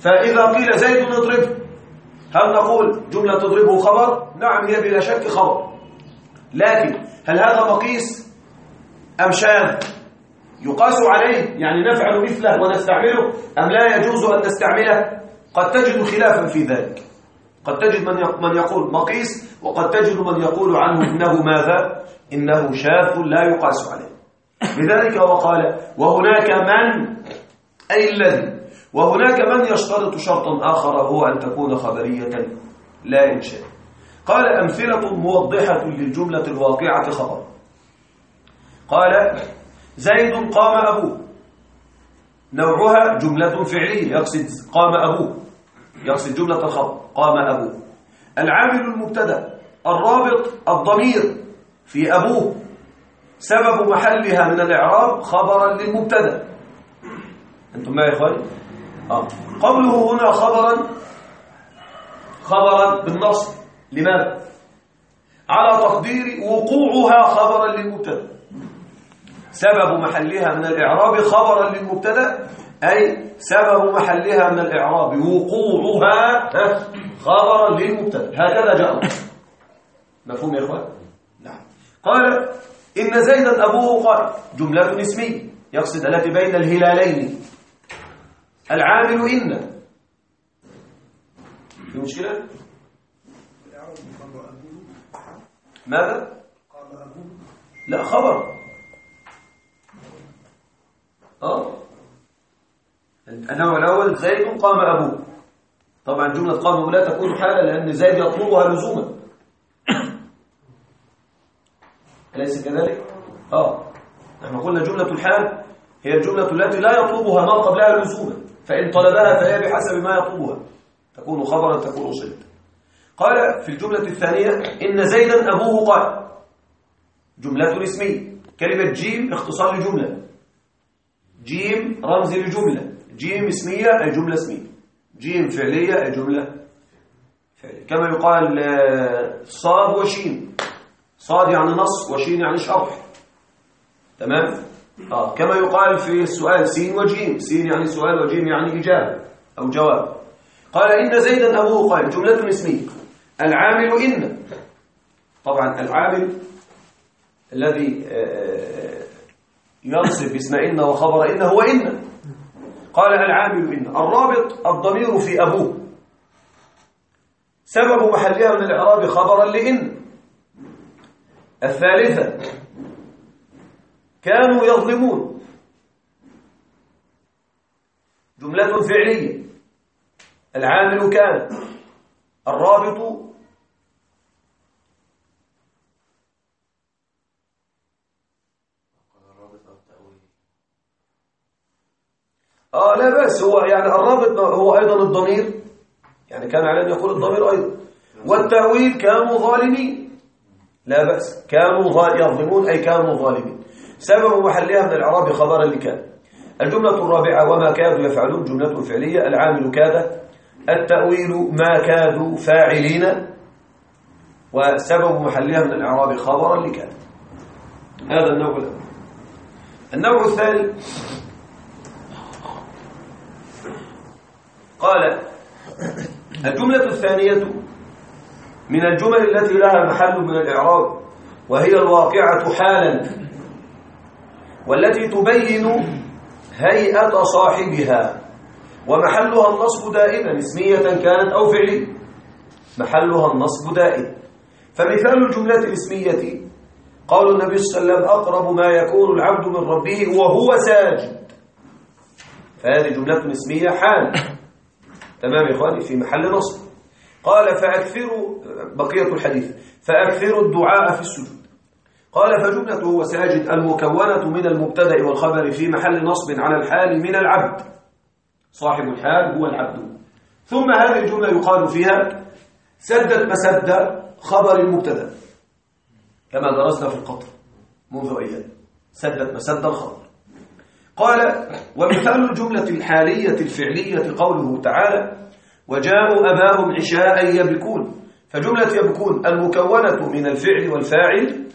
فإذا قيل زيد اضربه، هل نقول جملة تضربه خبر؟ نعم، هي بلا شك خبر، لكن هل هذا مقيس أم شاذ يقاس عليه، يعني نفعل مثله ونستعمله، أم لا يجوز أن نستعمله؟ قد تجد خلافا في ذلك، قد تجد من يقول مقيس، وقد تجد من يقول عنه إنه ماذا؟ إنه شاذ لا يقاس عليه. لذلك وقال وهناك من، أي الذي، وهناك من يشترط شرطا آخر هو أن تكون خبرية لا إنشاء. قال أمثلة موضحة للجملة الواقعة خبر. قال زيد قام أبوه، نوعها جملة فعلية يقصد قام أبوه، يقصد جملة الخبر قام أبوه. العامل المبتدأ، الرابط الضمير في أبوه، سبب محلها من الإعراب خبرا للمبتدأ. أنتم ما يا إخواني؟ قوله هنا خبرا بالنصب، لماذا؟ على تقدير وقوعها خبرا للمبتدأ، سبب محلها من الإعراب خبرا للمبتدأ، أي سبب محلها من الإعراب وقوعها خبرا للمبتدأ، هكذا جاء. مفهوم يا إخوان؟ نعم. قال إن زيدا أبوه قال، جملة اسمية يقصد التي بين الهلالين. العامل إن، في مشكلة؟ ماذا؟ لا، خبر. النوع الأول زيد قام أبوه، طبعا جملة قام لا تكون حالة لأن زيد يطلبها لزوما، أليس كذلك؟ نحن قلنا جملة الحال هي الجملة التي لا يطلبها ما قبلها لزوما، فإن طلبها فهي بحسب ما يطلبها، تكون خبرا تكون صلة. قال في الجملة الثانية إن زيدا أبوه قال، جملة اسمية. كلمة جيم اختصار لجملة، جيم رمز لجملة، جيم اسمية أي جملة اسمية، جيم فعلية أي جملة فعلية. كما يقال صاد وشين، صاد يعني نص وشين يعني شرح، تمام؟ كما يقال في السؤال سين وجيم، سين يعني سؤال وجيم يعني إجابة أو جواب. قال إن زيدا أبوه قال، جملة اسمية. العامل إن، طبعا العامل الذي ينصب باسم إن وخبر إن هو إن. قال العامل إن. الرابط الضمير في أبوه، سبب محلها من الإعراب خبرا لإن. الثالثة كانوا يظلمون، جملة فعلية. العامل كان، الرابط لا بس هو يعني الرابط هو أيضا الضمير، يعني كان على أن يقول الضمير أيضا. والتأويل كانوا ظالمين، لا بأس، كانوا يظلمون أي كانوا ظالمين، سبب محلها من الإعراب خبرا لكان. الجملة الرابعة وما كادوا يفعلون، جملة فعلية. العامل كاد، التأويل ما كادوا فاعلين، وسبب محلها من الإعراب خبرا لكان. هذا النوع الأول. النوع الثاني قال الجملة الثانية من الجمل التي لها محل من الإعراب، وهي الواقعة حالا، والتي تبين هيئة صاحبها، ومحلها النصب دائما، اسمية كانت أو فعلية، محلها النصب دائما. فمثال الجملة الاسمية قول النبي صلى الله عليه وسلم أقرب ما يكون العبد من ربه وهو ساجد، فهذه جملة اسمية حال، تمام يا إخواني، في محل نصب. قال فأكثروا، بقية الحديث، فأكثروا الدعاء في السجود. قال فجملة هو ساجد المكونة من المبتدأ والخبر في محل نصب على الحال من العبد، صاحب الحال هو العبد. ثم هذه الجملة يقال فيها سدت مسد خبر المبتدأ، كما درسنا في القطر منذ أيام، سدت مسد الخبر. قال ومثال الجملة الحالية الفعلية قوله تعالى وجاءوا أباهم عشاء يبكون، فجملة يبكون المكونة من الفعل والفاعل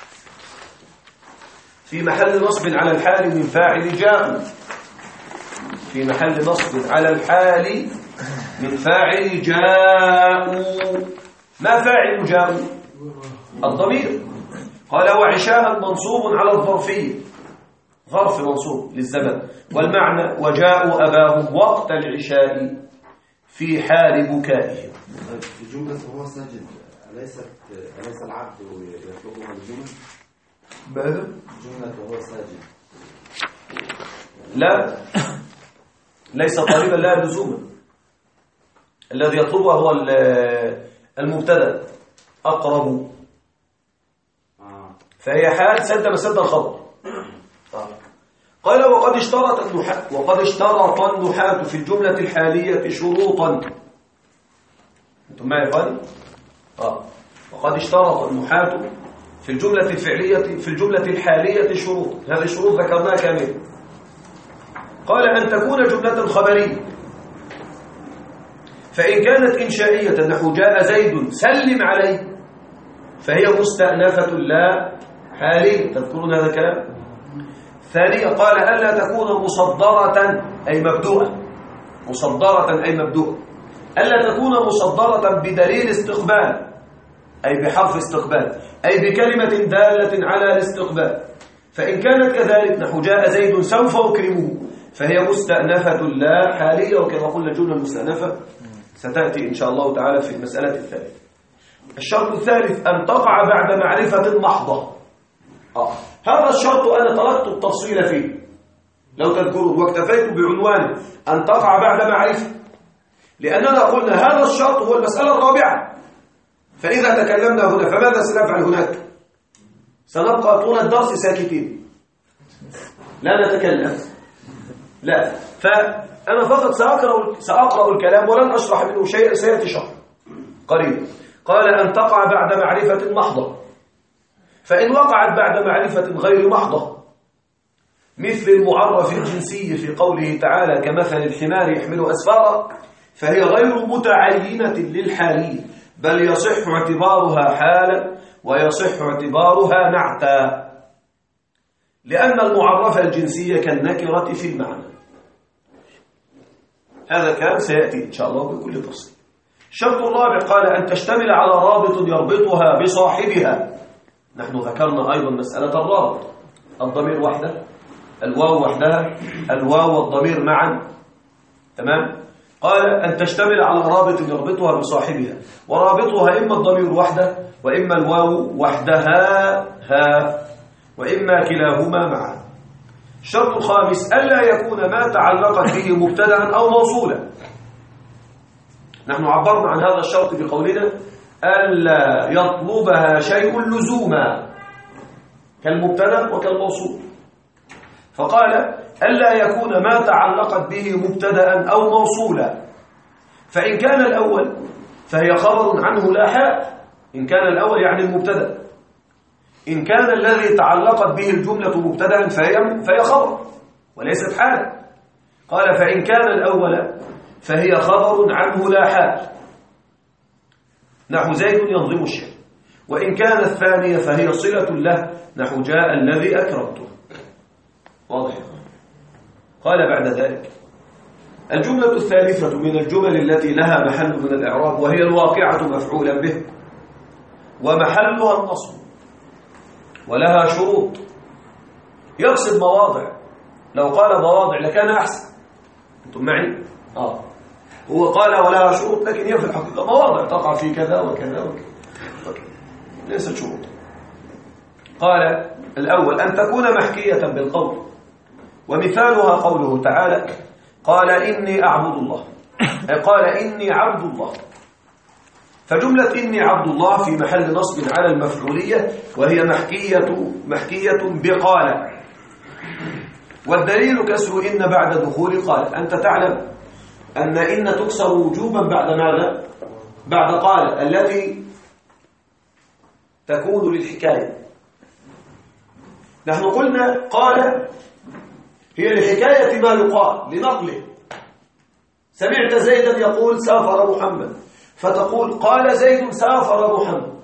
في محل نصب على الحال من فاعل جاءوا، في محل نصب على الحال من فاعل جاءوا. ما فاعل جاءوا؟ الضمير. قال وعشاء منصوب على الظرفية، ظرف منصوب للزمن، والمعنى وجاءوا أباهم وقت العشاء في حال بكائهم. في جملة وهو ساجد أليس العبد يطلبها الجمل؟ ماذا؟ جملة وهو ساجد لا، ليس طالبا لا لزوما. الذي يطلبه هو المبتدا أقرب، فهي حال سد مسد الخبر. قال وقد اشترط النحاة في الجملة الحالية شروطا. انتم معي يا اخواني؟ وقد اشترط النحاة في الجملة الفعلية في الجملة الحالية شروطا. هذه الشروط ذكرناها كاملة. قال أن تكون جملة خبرية، فإن كانت إنشائية نحو جاء زيد سلم عليه فهي مستأنفة لا حالية. تذكرون هذا الكلام؟ ثانيا قال ألا تكون مصدرة أي مبدوءة، مصدرة أي مبدوءة، ألا تكون مصدرة بدليل استقبال أي بحرف استقبال أي بكلمة دالة على الاستقبال. فإن كانت كذلك نحو جاء زيد سوف أكرمه فهي مستأنفة لا حالية، وكما قلنا الجملة المستأنفة ستأتي إن شاء الله تعالى في المسألة الثالثة. الشرط الثالث أن تقع بعد معرفة محضة. هذا الشرط أنا تركت التفصيل فيه لو تذكرون، واكتفيت بعنوان أن تقع بعد معرفة، لأننا قلنا هذا الشرط هو المسألة الرابعة. فإذا تكلمنا هنا فماذا سنفعل هناك؟ سنبقى طول الدرس ساكتين لا نتكلم. لا، فأنا فقط سأقرأ الكلام ولن أشرح منه شيء، سيأتي شرح قريب. قال أن تقع بعد معرفة محضة، فإن وقعت بعد معرفة غير محضة مثل المعرف الجنسي في قوله تعالى كمثل الحمار يحمل أسفارا فهي غير متعينة للحالية، بل يصح اعتبارها حالا ويصح اعتبارها نعتا، لأن المعرف الجنسي كالنكرة في المعنى. هذا كلام سيأتي إن شاء الله بكل تفصيل. الشرط الرابع قال أن تشتمل على رابط يربطها بصاحبها. نحن ذكرنا أيضا مسألة الرابط، الضمير وحده، الواو وحدها، الواو والضمير معا، تمام؟ قال أن تشتمل على رابط يربطها بصاحبها، ورابطها إما الضمير وحده وإما الواو وحدها ها، وإما كلاهما معا. الشرط الخامس ألا يكون ما تعلقت به مبتدأ أو موصولا. نحن عبرنا عن هذا الشرط بقولنا ألا يطلبها شيء لزوما كالمبتدأ وكالموصول. فقال ألا يكون ما تعلقت به مبتدأ أو موصولا، فإن كان الأول فهي خبر عنه لا حال. إن كان الأول يعني المبتدأ، إن كان الذي تعلقت به الجملة مبتدأ فهي خبر وليست حال. قال فإن كان الأول فهي خبر عنه لا حال نحو زيد ينظم الشيء، وإن كان الثانية فهي صلة له نحو جاء الذي أكرمته. واضح؟ قال بعد ذلك الجملة الثالثة من الجمل التي لها محل من الإعراب وهي الواقعة مفعولا به ومحلها النصب، ولها شروط. يقصد مواضع، لو قال مواضع لكان أحسن. أنتم معي؟ هو قال ولها شروط، لكن هي في الحقيقة مواضع تقع في كذا وكذا وكذا، ليست شروط. قال الأول أن تكون محكية بالقول، ومثالها قوله تعالى قال إني أعبد الله، قال إني عبد الله. فجملة إني عبد الله في محل نصب على المفعولية، وهي محكية بقال، والدليل كسر إن بعد دخول قال. أنت تعلم أن إن تكسر وجوبا بعد ماذا؟ بعد قال التي تكون للحكاية. نحن قلنا قال هي لحكاية ما يقال لنقله. سمعت زيدا يقول سافر محمد، فتقول قال زيد سافر محمد.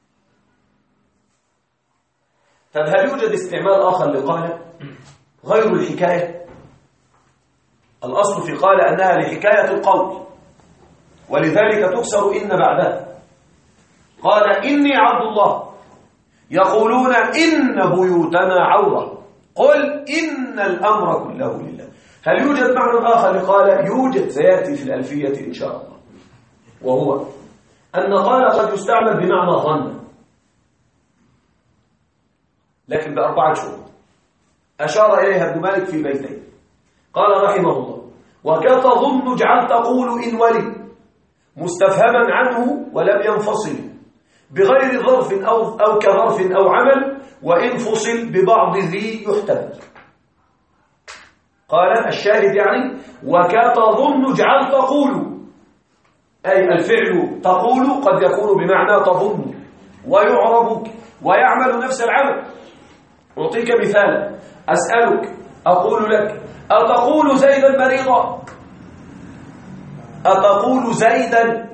طب هل يوجد استعمال آخر لقال غير الحكاية؟ الأصل في قال أنها لحكاية القول، ولذلك تكسر إن بعدها. قال إني عبد الله يقولون إن بيوتنا عورة قل إن الأمر كله لله. هل يوجد معنى آخر لقال؟ يوجد، سيأتي في الألفية إن شاء الله، وهو أن قال قد يستعمل بمعنى ظن، لكن ب4 شروط أشار إليها ابن مالك في بيتين. قال رحمه الله: وكتظن اجعل تقول إن ولي مستفهما عنه ولم ينفصل بغير ظرف أو كظرف أو عمل وإن فصل ببعض ذي يحتمل. قال الشاهد يعني وكتظن اجعل تقول، أي الفعل تقول قد يكون بمعنى تظن ويعرب ويعمل نفس العمل. أعطيك مثالا: أسألك، أقول لك: أتقول زيدا مريضا؟ أتقول زيدا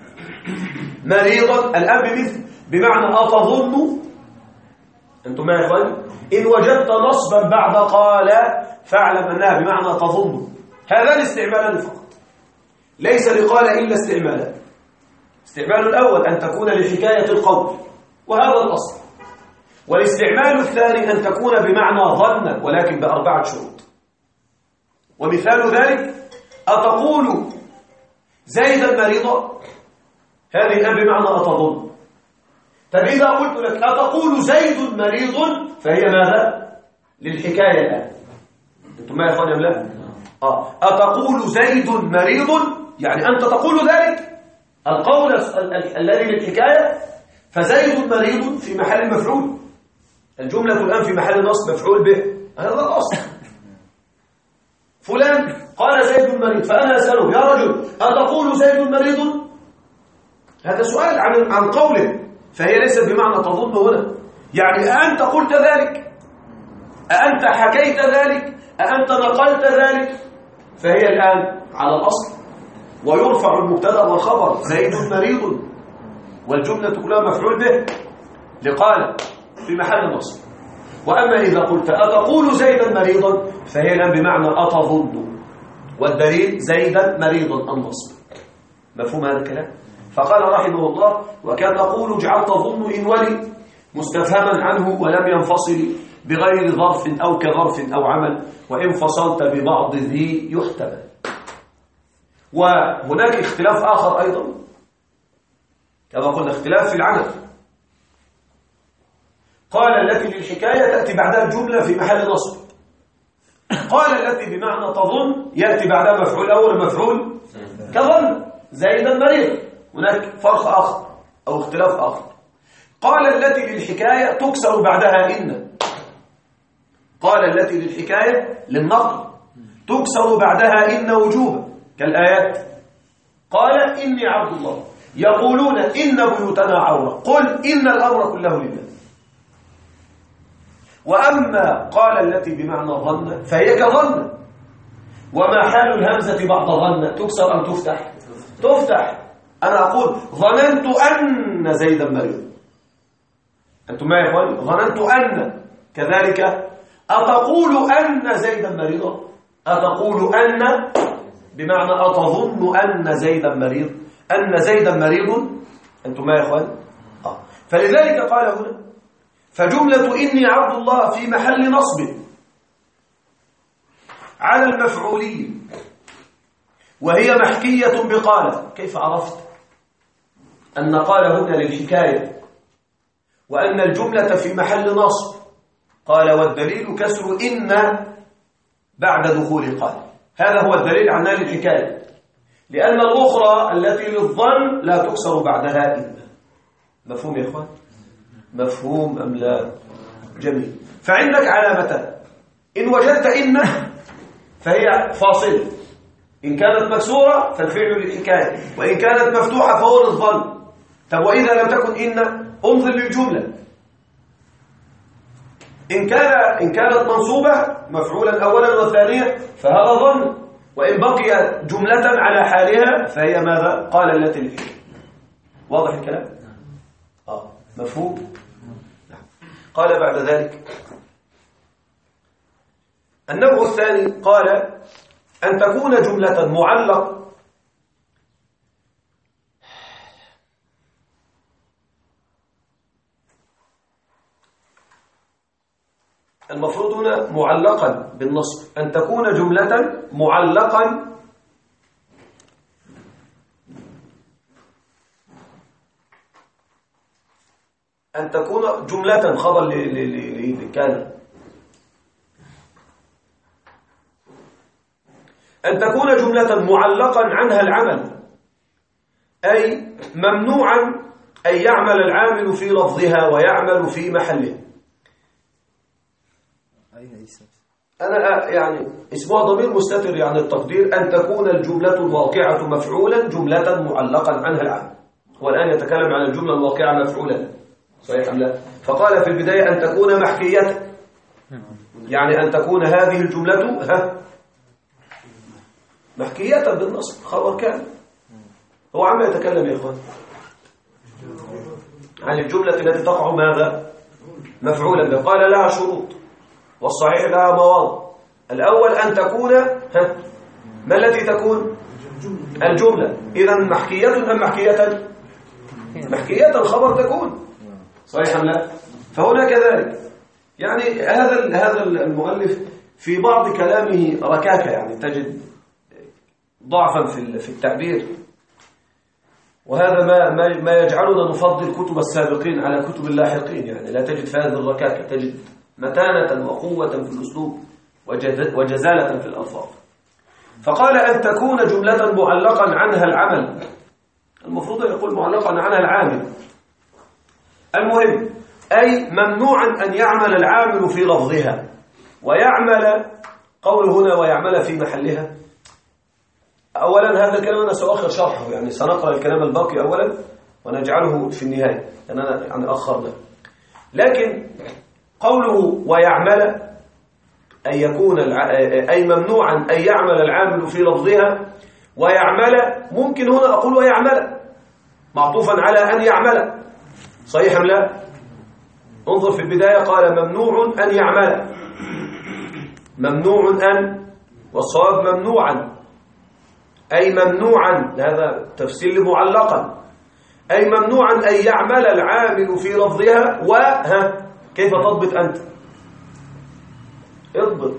مريضا الآن بمعنى أتظن. أنتم معي يا إخواني؟ إن وجدت نصبا بعد قال فاعلم أنها بمعنى تظن. هذان استعمالان فقط، ليس لقال إلا استعمالان. استعمال الأول أن تكون لحكاية القول وهذا الأصل، والاستعمال الثاني أن تكون بمعنى ظن ولكن ب4 شروط. ومثال ذلك: أتقول زيدا مريضا؟ هذه الآن بمعنى أتظن. طيب إذا قلت لك أتقول زيد مريض فهي ماذا؟ للحكاية الآن. أنتم ما يا إخواني أم لا؟ أتقول زيد مريض يعني أنت تقول ذلك، القول الذي للحكاية. فزيد مريض في محل مفعول، الجملة الآن في محل نصب مفعول به، هذا الأصل. فلان قال زيد مريض، فأنا أسأله: يا رجل أتقول زيد مريض؟ هذا سؤال عن قوله، فهي ليست بمعنى تظن هنا. يعني أأنت قلت ذلك؟ أأنت حكيت ذلك؟ أأنت نقلت ذلك؟ فهي الآن على الأصل، ويرفع المبتدأ والخبر زيد مريض، والجملة كلها مفعول به لقال في محل نصب. وأما إذا قلت أتقول زيدا مريضا فهي الآن بمعنى أتظن، والدليل زيدا مريضا النصب. مفهوم هذا الكلام؟ فقال رحمه الله: وكان تقول اجعل تظن إن ولي مستفهما عنه ولم ينفصل بغير ظرف أو كظرف أو عمل وإن فصلت ببعض ذي يحتمل. وهناك اختلاف آخر أيضا كما قلنا، اختلاف في العمل. قال التي للحكاية تأتي بعدها الجملة في محل نصب. قال التي بمعنى تظن يأتي بعدها مفعول أول مفعول كظن زيدا مريض. هناك فرق آخر أو اختلاف آخر. قال التي للحكاية تكسر بعدها إن. قال التي للحكاية للنقل تكسر بعدها إن وجوبا كالآيات: قال إني عبد الله يقولون إن بيوتنا عورة قل إن الأمر كله لله. وأما قال التي بمعنى ظن فهي كظن. وما حال الهمزة بعد ظن؟ تكسر أم تفتح؟ تفتح. أنا أقول ظننت أن زيدا مريض. أنتم ما يا إخواني؟ ظننت أن. كذلك أتقول أن زيدا مريضا؟ أتقول أن بمعنى أتظن أن زيدا مريض، أن زيدا مريض. أنتم ما يا إخواني؟ فلذلك قال هنا: فجملة إني عبد الله في محل نصب على المفعولية وهي محكية بقال. كيف عرفت أن قال هنا للحكاية وأن الجملة في محل نصب؟ قال: والدليل كسر إن بعد دخول قال. هذا هو الدليل عنها للحكاية، لأن الأخرى التي للظن لا تكسر بعدها إن. مفهوم يا إخوان؟ مفهوم أم لا؟ جميل. فعندك علامتان: إن وجدت إن فهي فاصلة، إن كانت مكسورة فالفعل للحكاية، وإن كانت مفتوحة فهو للظن. طب وإذا لم تكن إن انظر للجملة. إن كانت منصوبة مفعولا أولا وثانيا فهذا ظن، وإن بقي جملة على حالها فهي ماذا؟ قال التي للحكاية. واضح الكلام؟ مفهوم؟ قال بعد ذلك: النوع الثاني قال أن تكون جملة معلق المفروض هنا معلقا بالنصب، أن تكون جملة معلقا أن تكون جملة خبر كان، أن تكون جملة معلقا عنها العمل، أي ممنوعا أن يعمل العامل في لفظها ويعمل في محله. أنا يعني اسمها ضمير مستتر، يعني التقدير أن تكون الجملة الواقعة مفعولا جملة معلقا عنها العامل. والآن يتكلم عن الجملة الواقعة مفعولا، صحيح أم لا؟ فقال في البداية أن تكون محكية، يعني أن تكون هذه الجملة محكية بالنصب، خبر كان. هو عم يتكلم يا إخوان عن الجملة التي تقع ماذا؟ مفعولا به. قال لها شروط والصحيح لها مواضع. الأول أن تكون ما التي تكون؟ الجملة. إذن محكية أم محكية؟ محكية الخبر تكون، صحيح أم لا؟ فهنا كذلك. يعني هذا المؤلف في بعض كلامه ركاكة، يعني تجد ضعفا في التعبير، وهذا ما يجعلنا نفضل كتب السابقين على كتب اللاحقين. يعني لا تجد في هذه الركاكة، تجد متانة وقوة في الأسلوب وجزالة في الألفاظ. فقال أن تكون جملة معلقا عنها العمل، المفروض أن يقول معلقا عنها العامل. المهم أي ممنوعا أن يعمل العامل في لفظها ويعمل، قول هنا ويعمل في محلها. أولا هذا الكلام أنا سأؤخر شرحه، يعني سنقرأ الكلام الباقي أولا ونجعله في النهاية، لأن أنا يعني أخرنا. لكن قوله ويعمل أن يكون أي ممنوعا أن يعمل العامل في لفظها ويعمل، ممكن هنا أقول ويعمل معطوفا على أن يعمل، صحيح أم لا؟ انظر في البداية قال ممنوع أن يعمل، ممنوع أن، والصواب ممنوعا، أي ممنوعا، هذا تفسير معلقا، أي ممنوعا أن يعمل العامل في لفظها. كيف تضبط أنت؟ اضبط.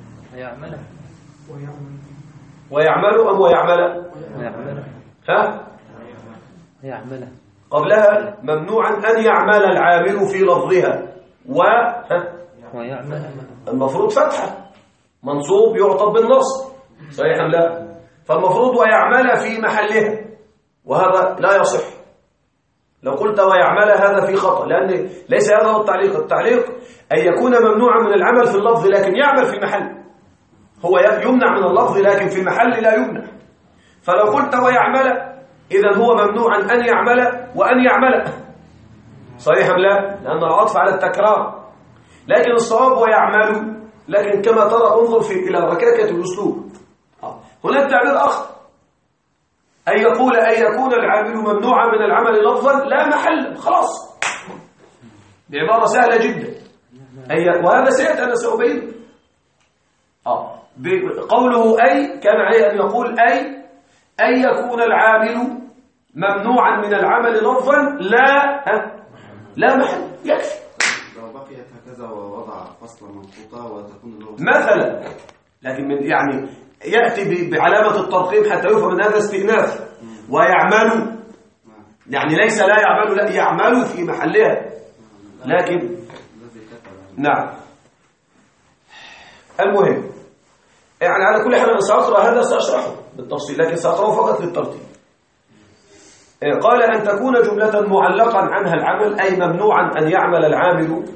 ويعمل أم ويعمل؟ يعمل قبلها ممنوعا أن يعمل العامل في لفظها ويعمل، المفروض فتحة، منصوب يعطب بالنصب، صحيح أم لا؟ فالمفروض ويعمل في محلها، وهذا لا يصح. لو قلت ويعمل هذا في خطأ، لأن ليس هذا هو التعليق. التعليق أن يكون ممنوعا من العمل في اللفظ لكن يعمل في محل، هو يمنع من اللفظ لكن في محل لا يمنع. فلو قلت ويعمل إذن هو ممنوعا أن يعمل وأن يعمل، صحيح أم لا؟ لأن العطف على التكرار. لكن الصواب ويعمل، لكن كما ترى انظر إلى ركاكة الأسلوب. هنا التعبير آخر، أن يقول أن يكون العامل ممنوعا من العمل لفظا لا محل، خلاص، بعبارة سهلة جدا. وهذا سيأتي أنا سأبين. قوله أي كان عليه أن يقول أي أن يكون العامل ممنوعا من العمل لفظا لا محل، يكفي. لو بقيت هكذا ووضع فصلا منقوطة وتكون مثلا، لكن يعني يأتي بعلامة الترقيم حتى يفهم من هذا استئناف. ويعمل يعني ليس لا يعمل، لا يعمل في محلها، لكن نعم. المهم يعني على كل حال أنا سأقرأ هذا، سأشرحه بالتفصيل، لكن سأقرأه فقط للترتيب. قال أن تكون جملة معلقا عنها العمل، أي ممنوعا أن يعمل العامل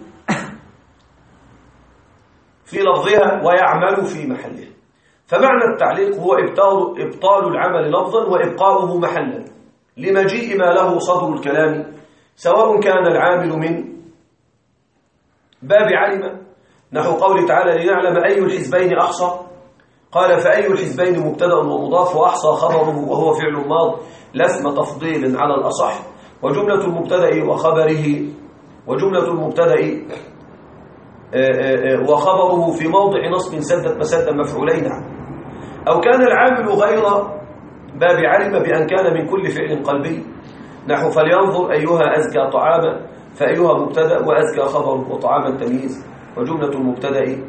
في لفظها ويعمل في محلها. فمعنى التعليق هو إبطال العمل لفظا وإبقاؤه محلا لمجيء ما له صدر الكلام، سواء كان العامل من باب علم، نحو قوله تعالى لنعلم أي الحزبين أحصى. قال فأي الحزبين مبتدأ ومضاف، وأحصى خبره وهو فعل ماض لا اسم تفضيل على الأصح، وجملة المبتدأ وخبره، وجملة المبتدأ وخبره في موضع نصب سدت مسدا مفعولين عنه. أو كان العامل غير باب علم بأن كان من كل فعل قلبي، نحو فلينظر أيها أزكى طعاما، فأيها مبتدأ وأزكى خبر وطعاما تمييز، وجملة المبتدأ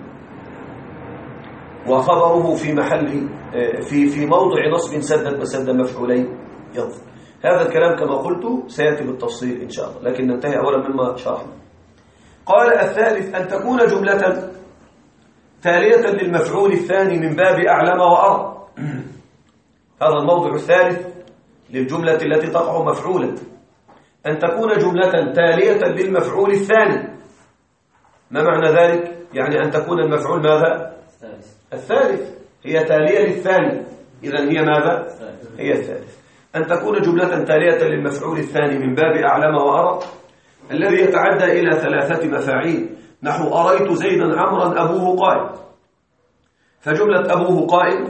وخبره في محل في موضع نصب سدد مسد مفعولين يظهر. هذا الكلام كما قلت سيأتي بالتفصيل إن شاء الله، لكن ننتهي أولا مما شرحنا. قال الثالث أن تكون جملة تالية للمفعول الثاني من باب أعلم وأرى. هذا الموضع الثالث للجملة التي تقع مفعولا، أن تكون جملة تالية للمفعول الثاني. ما معنى ذلك؟ يعني أن تكون المفعول ماذا؟ الثالث، هي تالية للثاني، إذن هي ماذا؟ هي الثالث. أن تكون جملة تالية للمفعول الثاني من باب أعلم وأرى الذي يتعدى إلى 3 مفاعيل، نحو أريت زيدا عمرا أبوه قائم. فجملة أبوه قائم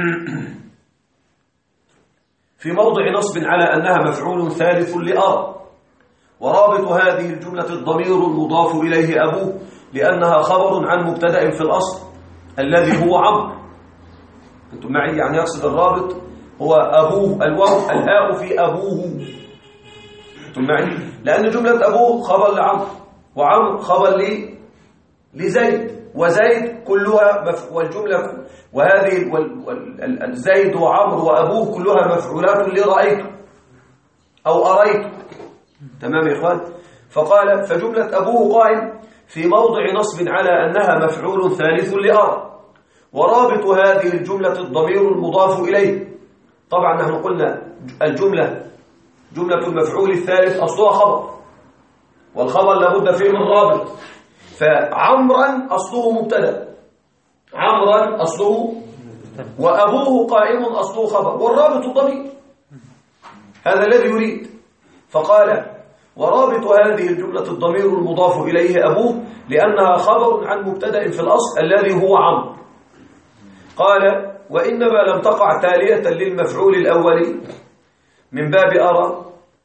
في موضع نصب على أنها مفعول ثالث لأرى، ورابط هذه الجملة الضمير المضاف إليه أبوه، لأنها خبر عن مبتدأ في الأصل الذي هو عمرو. أنتم معي؟ يعني يقصد الرابط هو أبوه، الواو الهاء في أبوه. أنتم معي؟ لأن جملة أبوه خبر لعمرو، وعمرو خبر لزيد، وزيد كلها والجملة وهذه زيد وعمرو وأبوه كلها مفعولات لرأيت أو أريت. تمام يا إخوان؟ فقال فجملة أبوه قائم في موضع نصب على أنها مفعول ثالث لأرى، ورابط هذه الجملة الضمير المضاف إليه. طبعا نحن قلنا جملة المفعول الثالث أصلها خبر، والخبر لابد فيه من رابط. فعمرا أصله مبتدأ، عمرا أصله، وأبوه قائم أصله خبر، والرابط ضمير. هذا الذي يريد. فقال ورابط هذه الجملة الضمير المضاف إليه أبوه، لأنها خبر عن مبتدأ في الأصل الذي هو عمرو. قال وإنما لم تقع تالية للمفعول الأول من باب أرى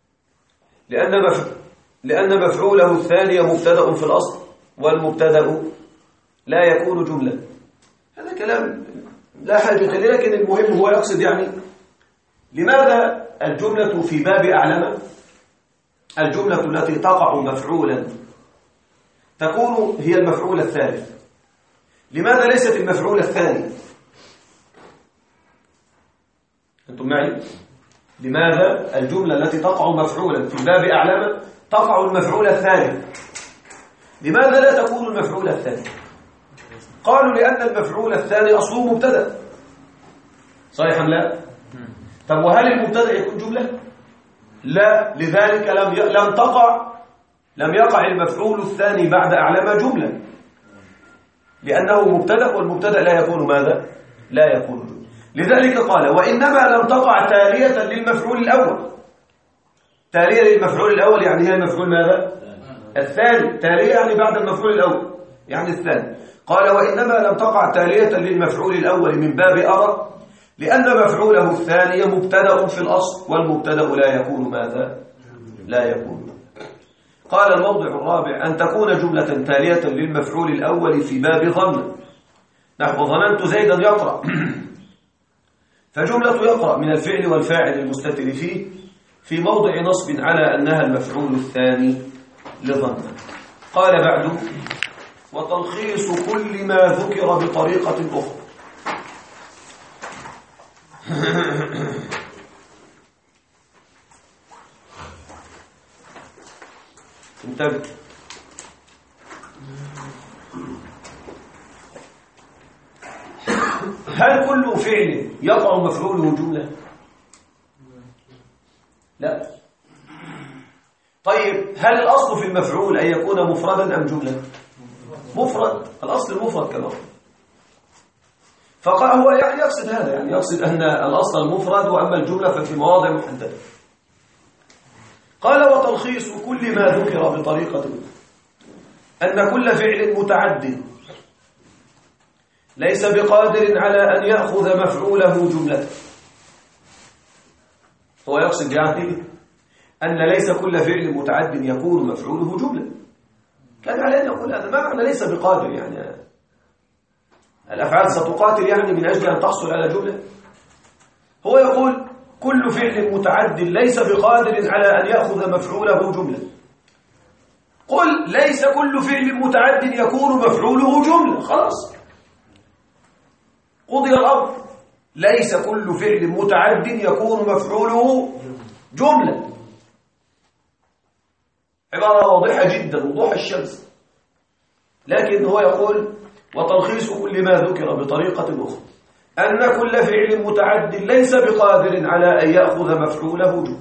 لأن مفعوله الثاني مبتدأ في الأصل، والمبتدأ لا يكون جملة. هذا كلام لا حاجة لي، لكن المهم هو يقصد يعني لماذا الجملة في باب أعلم، الجملة التي تقع مفعولا تكون هي المفعول الثالث، لماذا ليست المفعول الثاني؟ أنتم معي؟ لماذا الجملة التي تقع مفعولا في باب أعلم تقع المفعول الثالث؟ لماذا لا تكون المفعول الثاني؟ قالوا لأن المفعول الثاني أصله مبتدأ. صحيح أم لا؟ طب وهل المبتدأ يكون جملة؟ لا، لذلك لم يقع المفعول الثاني بعد أعلم جملة، لأنه مبتدأ، والمبتدأ لا يكون ماذا؟ لا يكون جملة. لذلك قال وإنما لم تقع تالية للمفعول الأول. تالية للمفعول الأول يعني هي المفعول ماذا؟ الثاني. تالية يعني بعد المفعول الأول يعني الثاني. قال وإنما لم تقع تالية للمفعول الأول من باب أرى، لأن مفعوله الثاني مبتدأ في الأصل، والمبتدأ لا يكون ماذا؟ لا يكون. قال الموضع الرابع أن تكون جملة تالية للمفعول الأول في باب ظن، نحو ظننت زيدا يقرأ. فجملة يقرأ من الفعل والفاعل المستتر فيه في موضع نصب على أنها المفعول الثاني لظن. قال بعد وتلخيص كل ما ذكر بطريقة أخرى. انتبه. هل كل فعل يقع مفعوله جملة؟ لا. طيب هل الأصل في المفعول أن يكون مفردا أم جملة؟ مفرد، الأصل المفرد كما فقال هو يعني يقصد هذا، يعني يقصد أن الأصل المفرد وأما الجملة ففي مواضع محددة. قال وتلخيص كل ما ذكر بطريقة أن كل فعل متعد ليس بقادر على أن يأخذ مفعوله جملة. هو يقصد يعني أن ليس كل فعل متعد يكون مفعوله جملة. كان على أن يقول هذا ما معنى ليس بقادر، يعني الأفعال ستقاتل يعني من أجل أن تحصل على جملة. هو يقول كل فعل متعد ليس بقادر على أن يأخذ مفعوله جملة. قل ليس كل فعل متعد يكون مفعوله جملة. خلاص قضي الأمر. ليس كل فعل متعد يكون مفعوله جملة. عبارة واضحة جدا وضوح الشمس. لكن هو يقول وتلخيص كل ما ذكر بطريقة أخرى أن كل فعل متعد ليس بقادر على أن يأخذ مفعوله جملة.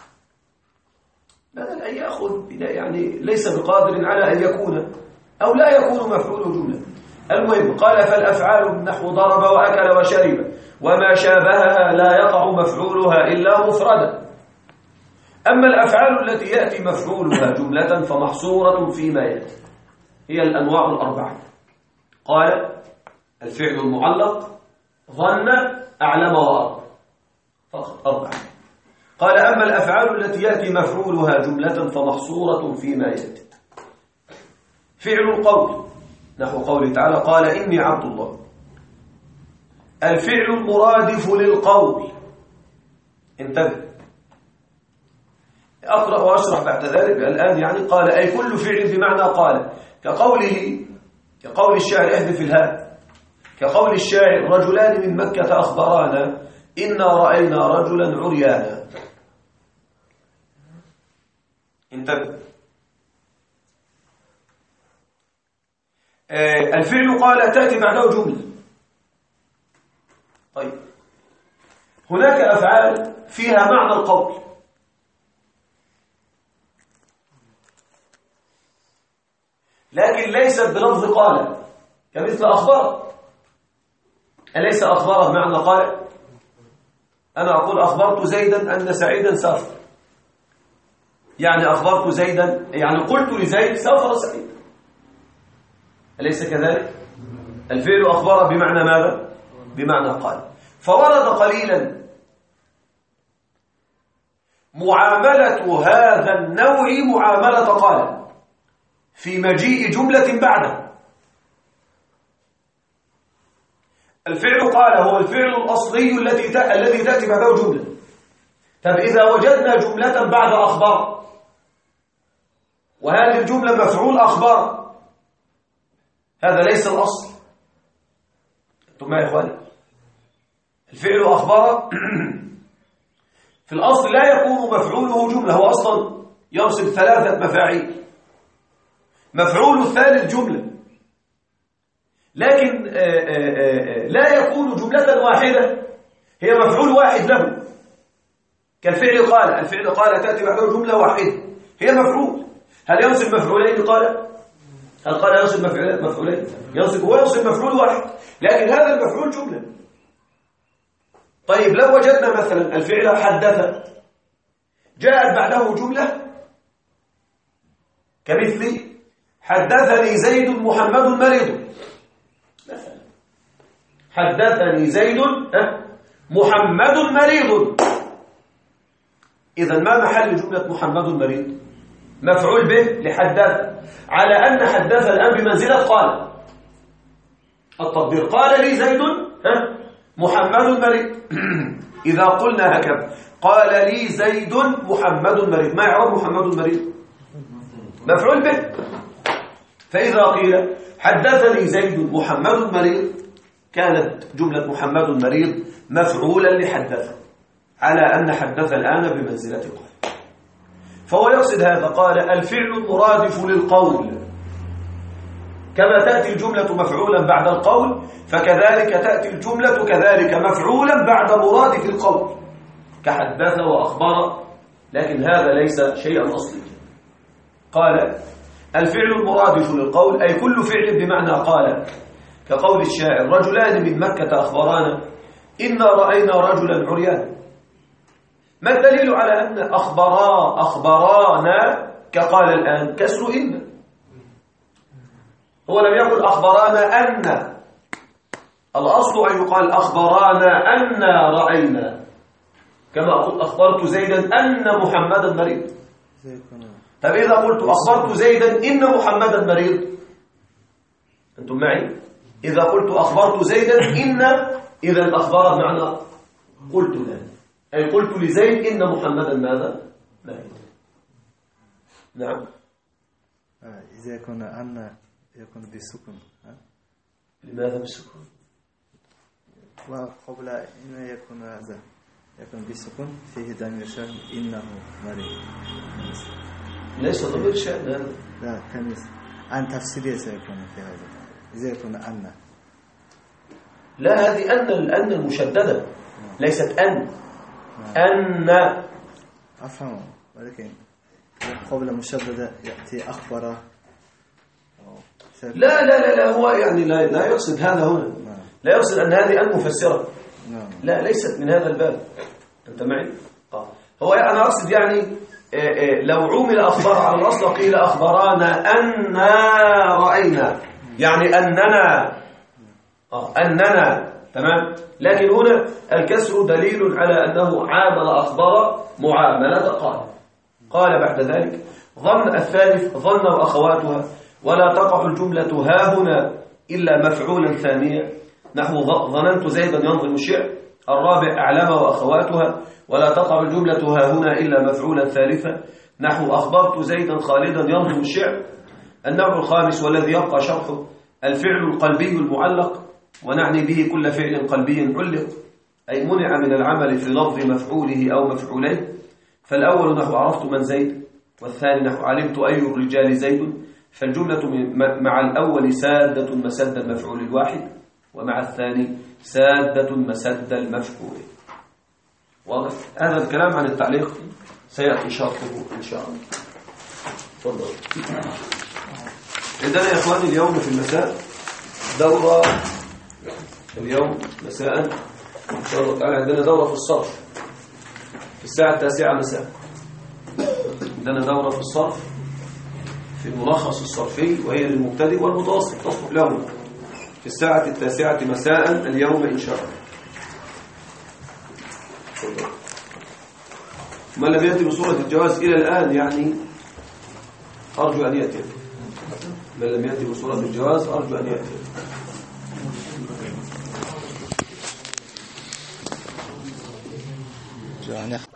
بدل أن يأخذ يعني ليس بقادر على أن يكون أو لا يكون مفعوله جملة. المهم قال فالأفعال نحو ضرب وأكل وشرب وما شابهها لا يقع مفعولها إلا مفردا. أما الأفعال التي يأتي مفعولها جملة فمحصورة فيما يأتي، هي الأنواع الأربعة. قال الفعل المعلق ظن أعلم وأرى، فقط أربعة. قال أما الأفعال التي يأتي مفعولها جملة فمحصورة فيما يأتي. فعل القول نحو قوله تعالى قال إني عبد الله. الفعل المرادف للقول. انتبه، أقرأ وأشرح بعد ذلك. الآن يعني قال أي كل فعل بمعنى قال، كقول الشاعر احذف الهاء، كقول الشاعر رجلان من مكة أخبرانا إنا رأينا رجلا عريانا. انتبه. الفعل قال تأتي بعده جملة. طيب هناك أفعال فيها معنى القول، لكن ليست بلفظ قال، كمثل أخبر. أليس أخبر بمعنى قال؟ أنا أقول أخبرت زيدا أن سعيدا سافر، يعني أخبرت زيدا يعني قلت لزيد سافر سعيد. أليس كذلك؟ الفعل أخبر بمعنى ماذا؟ بمعنى قال. فورد قليلا معاملة هذا النوع معاملة قال في مجيء جملة بعده. الفعل قال هو الفعل الأصلي الذي تأتي بعده جملة. طب إذا وجدنا جملة بعد أخبار وهذه الجملة مفعول أخبار، هذا ليس الأصل. أنتم معي يا إخواني؟ الفعل أخبار في الأصل لا يكون مفعوله جملة، هو أصلا ينصب ثلاثة مفاعيل. مفعول الثالث جملة، لكن لا يكون جملة واحدة، هي مفعول واحد له. كالفعل قال، الفعل قال تأتي بعده جملة واحدة هي مفعول. هل ينصب مفعولين قال؟ هل قال ينصب مفعولين؟ هو ينصب مفعول واحد، لكن هذا المفعول جملة. طيب لو وجدنا مثلا الفعل حدث جاءت بعده جملة كمثل حدثني زيد محمد مريض مثلا. حدثني زيد محمد مريض. إذا ما محل جملة محمد مريض؟ مفعول به لحدث، على أن حدث الآن بمنزلة قال. التقدير قال لي زيد محمد مريض. إذا قلنا هكذا قال لي زيد محمد مريض، ما يعرف محمد مريض؟ مفعول به. فإذا قيل حدثني زيد محمد مريض كانت جملة محمد مريض مفعولا لحدث، على أن حدث الآن بمنزلة قال. فهو يقصد هذا. قال الفعل المرادف للقول، كما تأتي الجملة مفعولا بعد القول فكذلك تأتي الجملة كذلك مفعولا بعد مرادف القول كحدث وأخبر، لكن هذا ليس شيئا أصليا. قال الفعل المرادف للقول أي كل فعل بمعنى قال، كقول الشاعر رجلان من مكة أخبرانا إنا رأينا رجلا عريانا. ما الدليل على أن أخبرانا كقال الآن كسر إن؟ هو لم يقل أخبرانا أن، الأصل أن يقال أخبرانا أن رأينا، كما أقول أخبرت زيدا أن محمدا مريض. طب إذا قلت أخبرت زيدا إن محمدا مريض، أنتم معي؟ إذا قلت أخبرت زيدا إن، إذا أخبر معنى قلت له، أي قلت لزيد إن محمدا ماذا؟ مريض. نعم. إذا يكون أن يكون بالسكون. لماذا بالسكون؟ وقبل إن يكون هذا يكون بالسكون فيه ضمير شأن إنه مريض. ليس ضمير شأن هذا. لا تمييز عن تفسيرية سيكون في هذا إذا يكون أن. لا هذه أن المشددة ليست أن. أن أفهم ولكن قبل مشددة يأتي أخبر. لا هو يعني لا يقصد هذا هنا. لا يقصد أن هذه أن مفسرة. لا ليست من هذا الباب. أنت معي؟ هو أنا أقصد يعني لو عمل أخبار على الأصل قيل أخبرانا أننا رأينا يعني أننا تمام. لكن هنا الكسر دليل على أنه عامل أخبار معاملة قال بعد ذلك ظن الثالث ظن وأخواتها ولا تقع الجملة ها هنا إلا مفعولا ثانيا نحو ظننت زيدا ينظم الشعر. الرابع أعلم وأخواتها ولا تقع الجملة ها هنا إلا مفعولا ثالثا نحو أخبرت زيدا خالدا ينظم الشعر. النوع الخامس والذي يبقى شرحه الفعل القلبي المعلق ونعني به كل فعل قلبي علق أي منع من العمل في لفظ مفعوله أو مفعوليه. فالأول نحو عرفت من زيد والثاني نحو علمت أي الرجال زيد. فالجملة مع الأول سادة مسد المفعول الواحد ومع الثاني سادة مسد المفعول. واضح؟ هذا الكلام عن التعليق سيأتي شرحه إن شاء الله. تفضل. عندنا يا إخواني اليوم في المساء دورة اليوم مساء إن شاء الله تعالى عندنا دورة في الصرف في الساعة 9 مساء. عندنا دورة في الصرف في الملخص الصرفي وهي للمبتدئ والمتوسط تصلح لهم في الساعة 9 مساء اليوم إن شاء الله. ما لم يأتي بصورة الجواز إلى الآن يعني أرجو أن يأتي. من لم يأتي بصورة الجواز أرجو أن يأتي.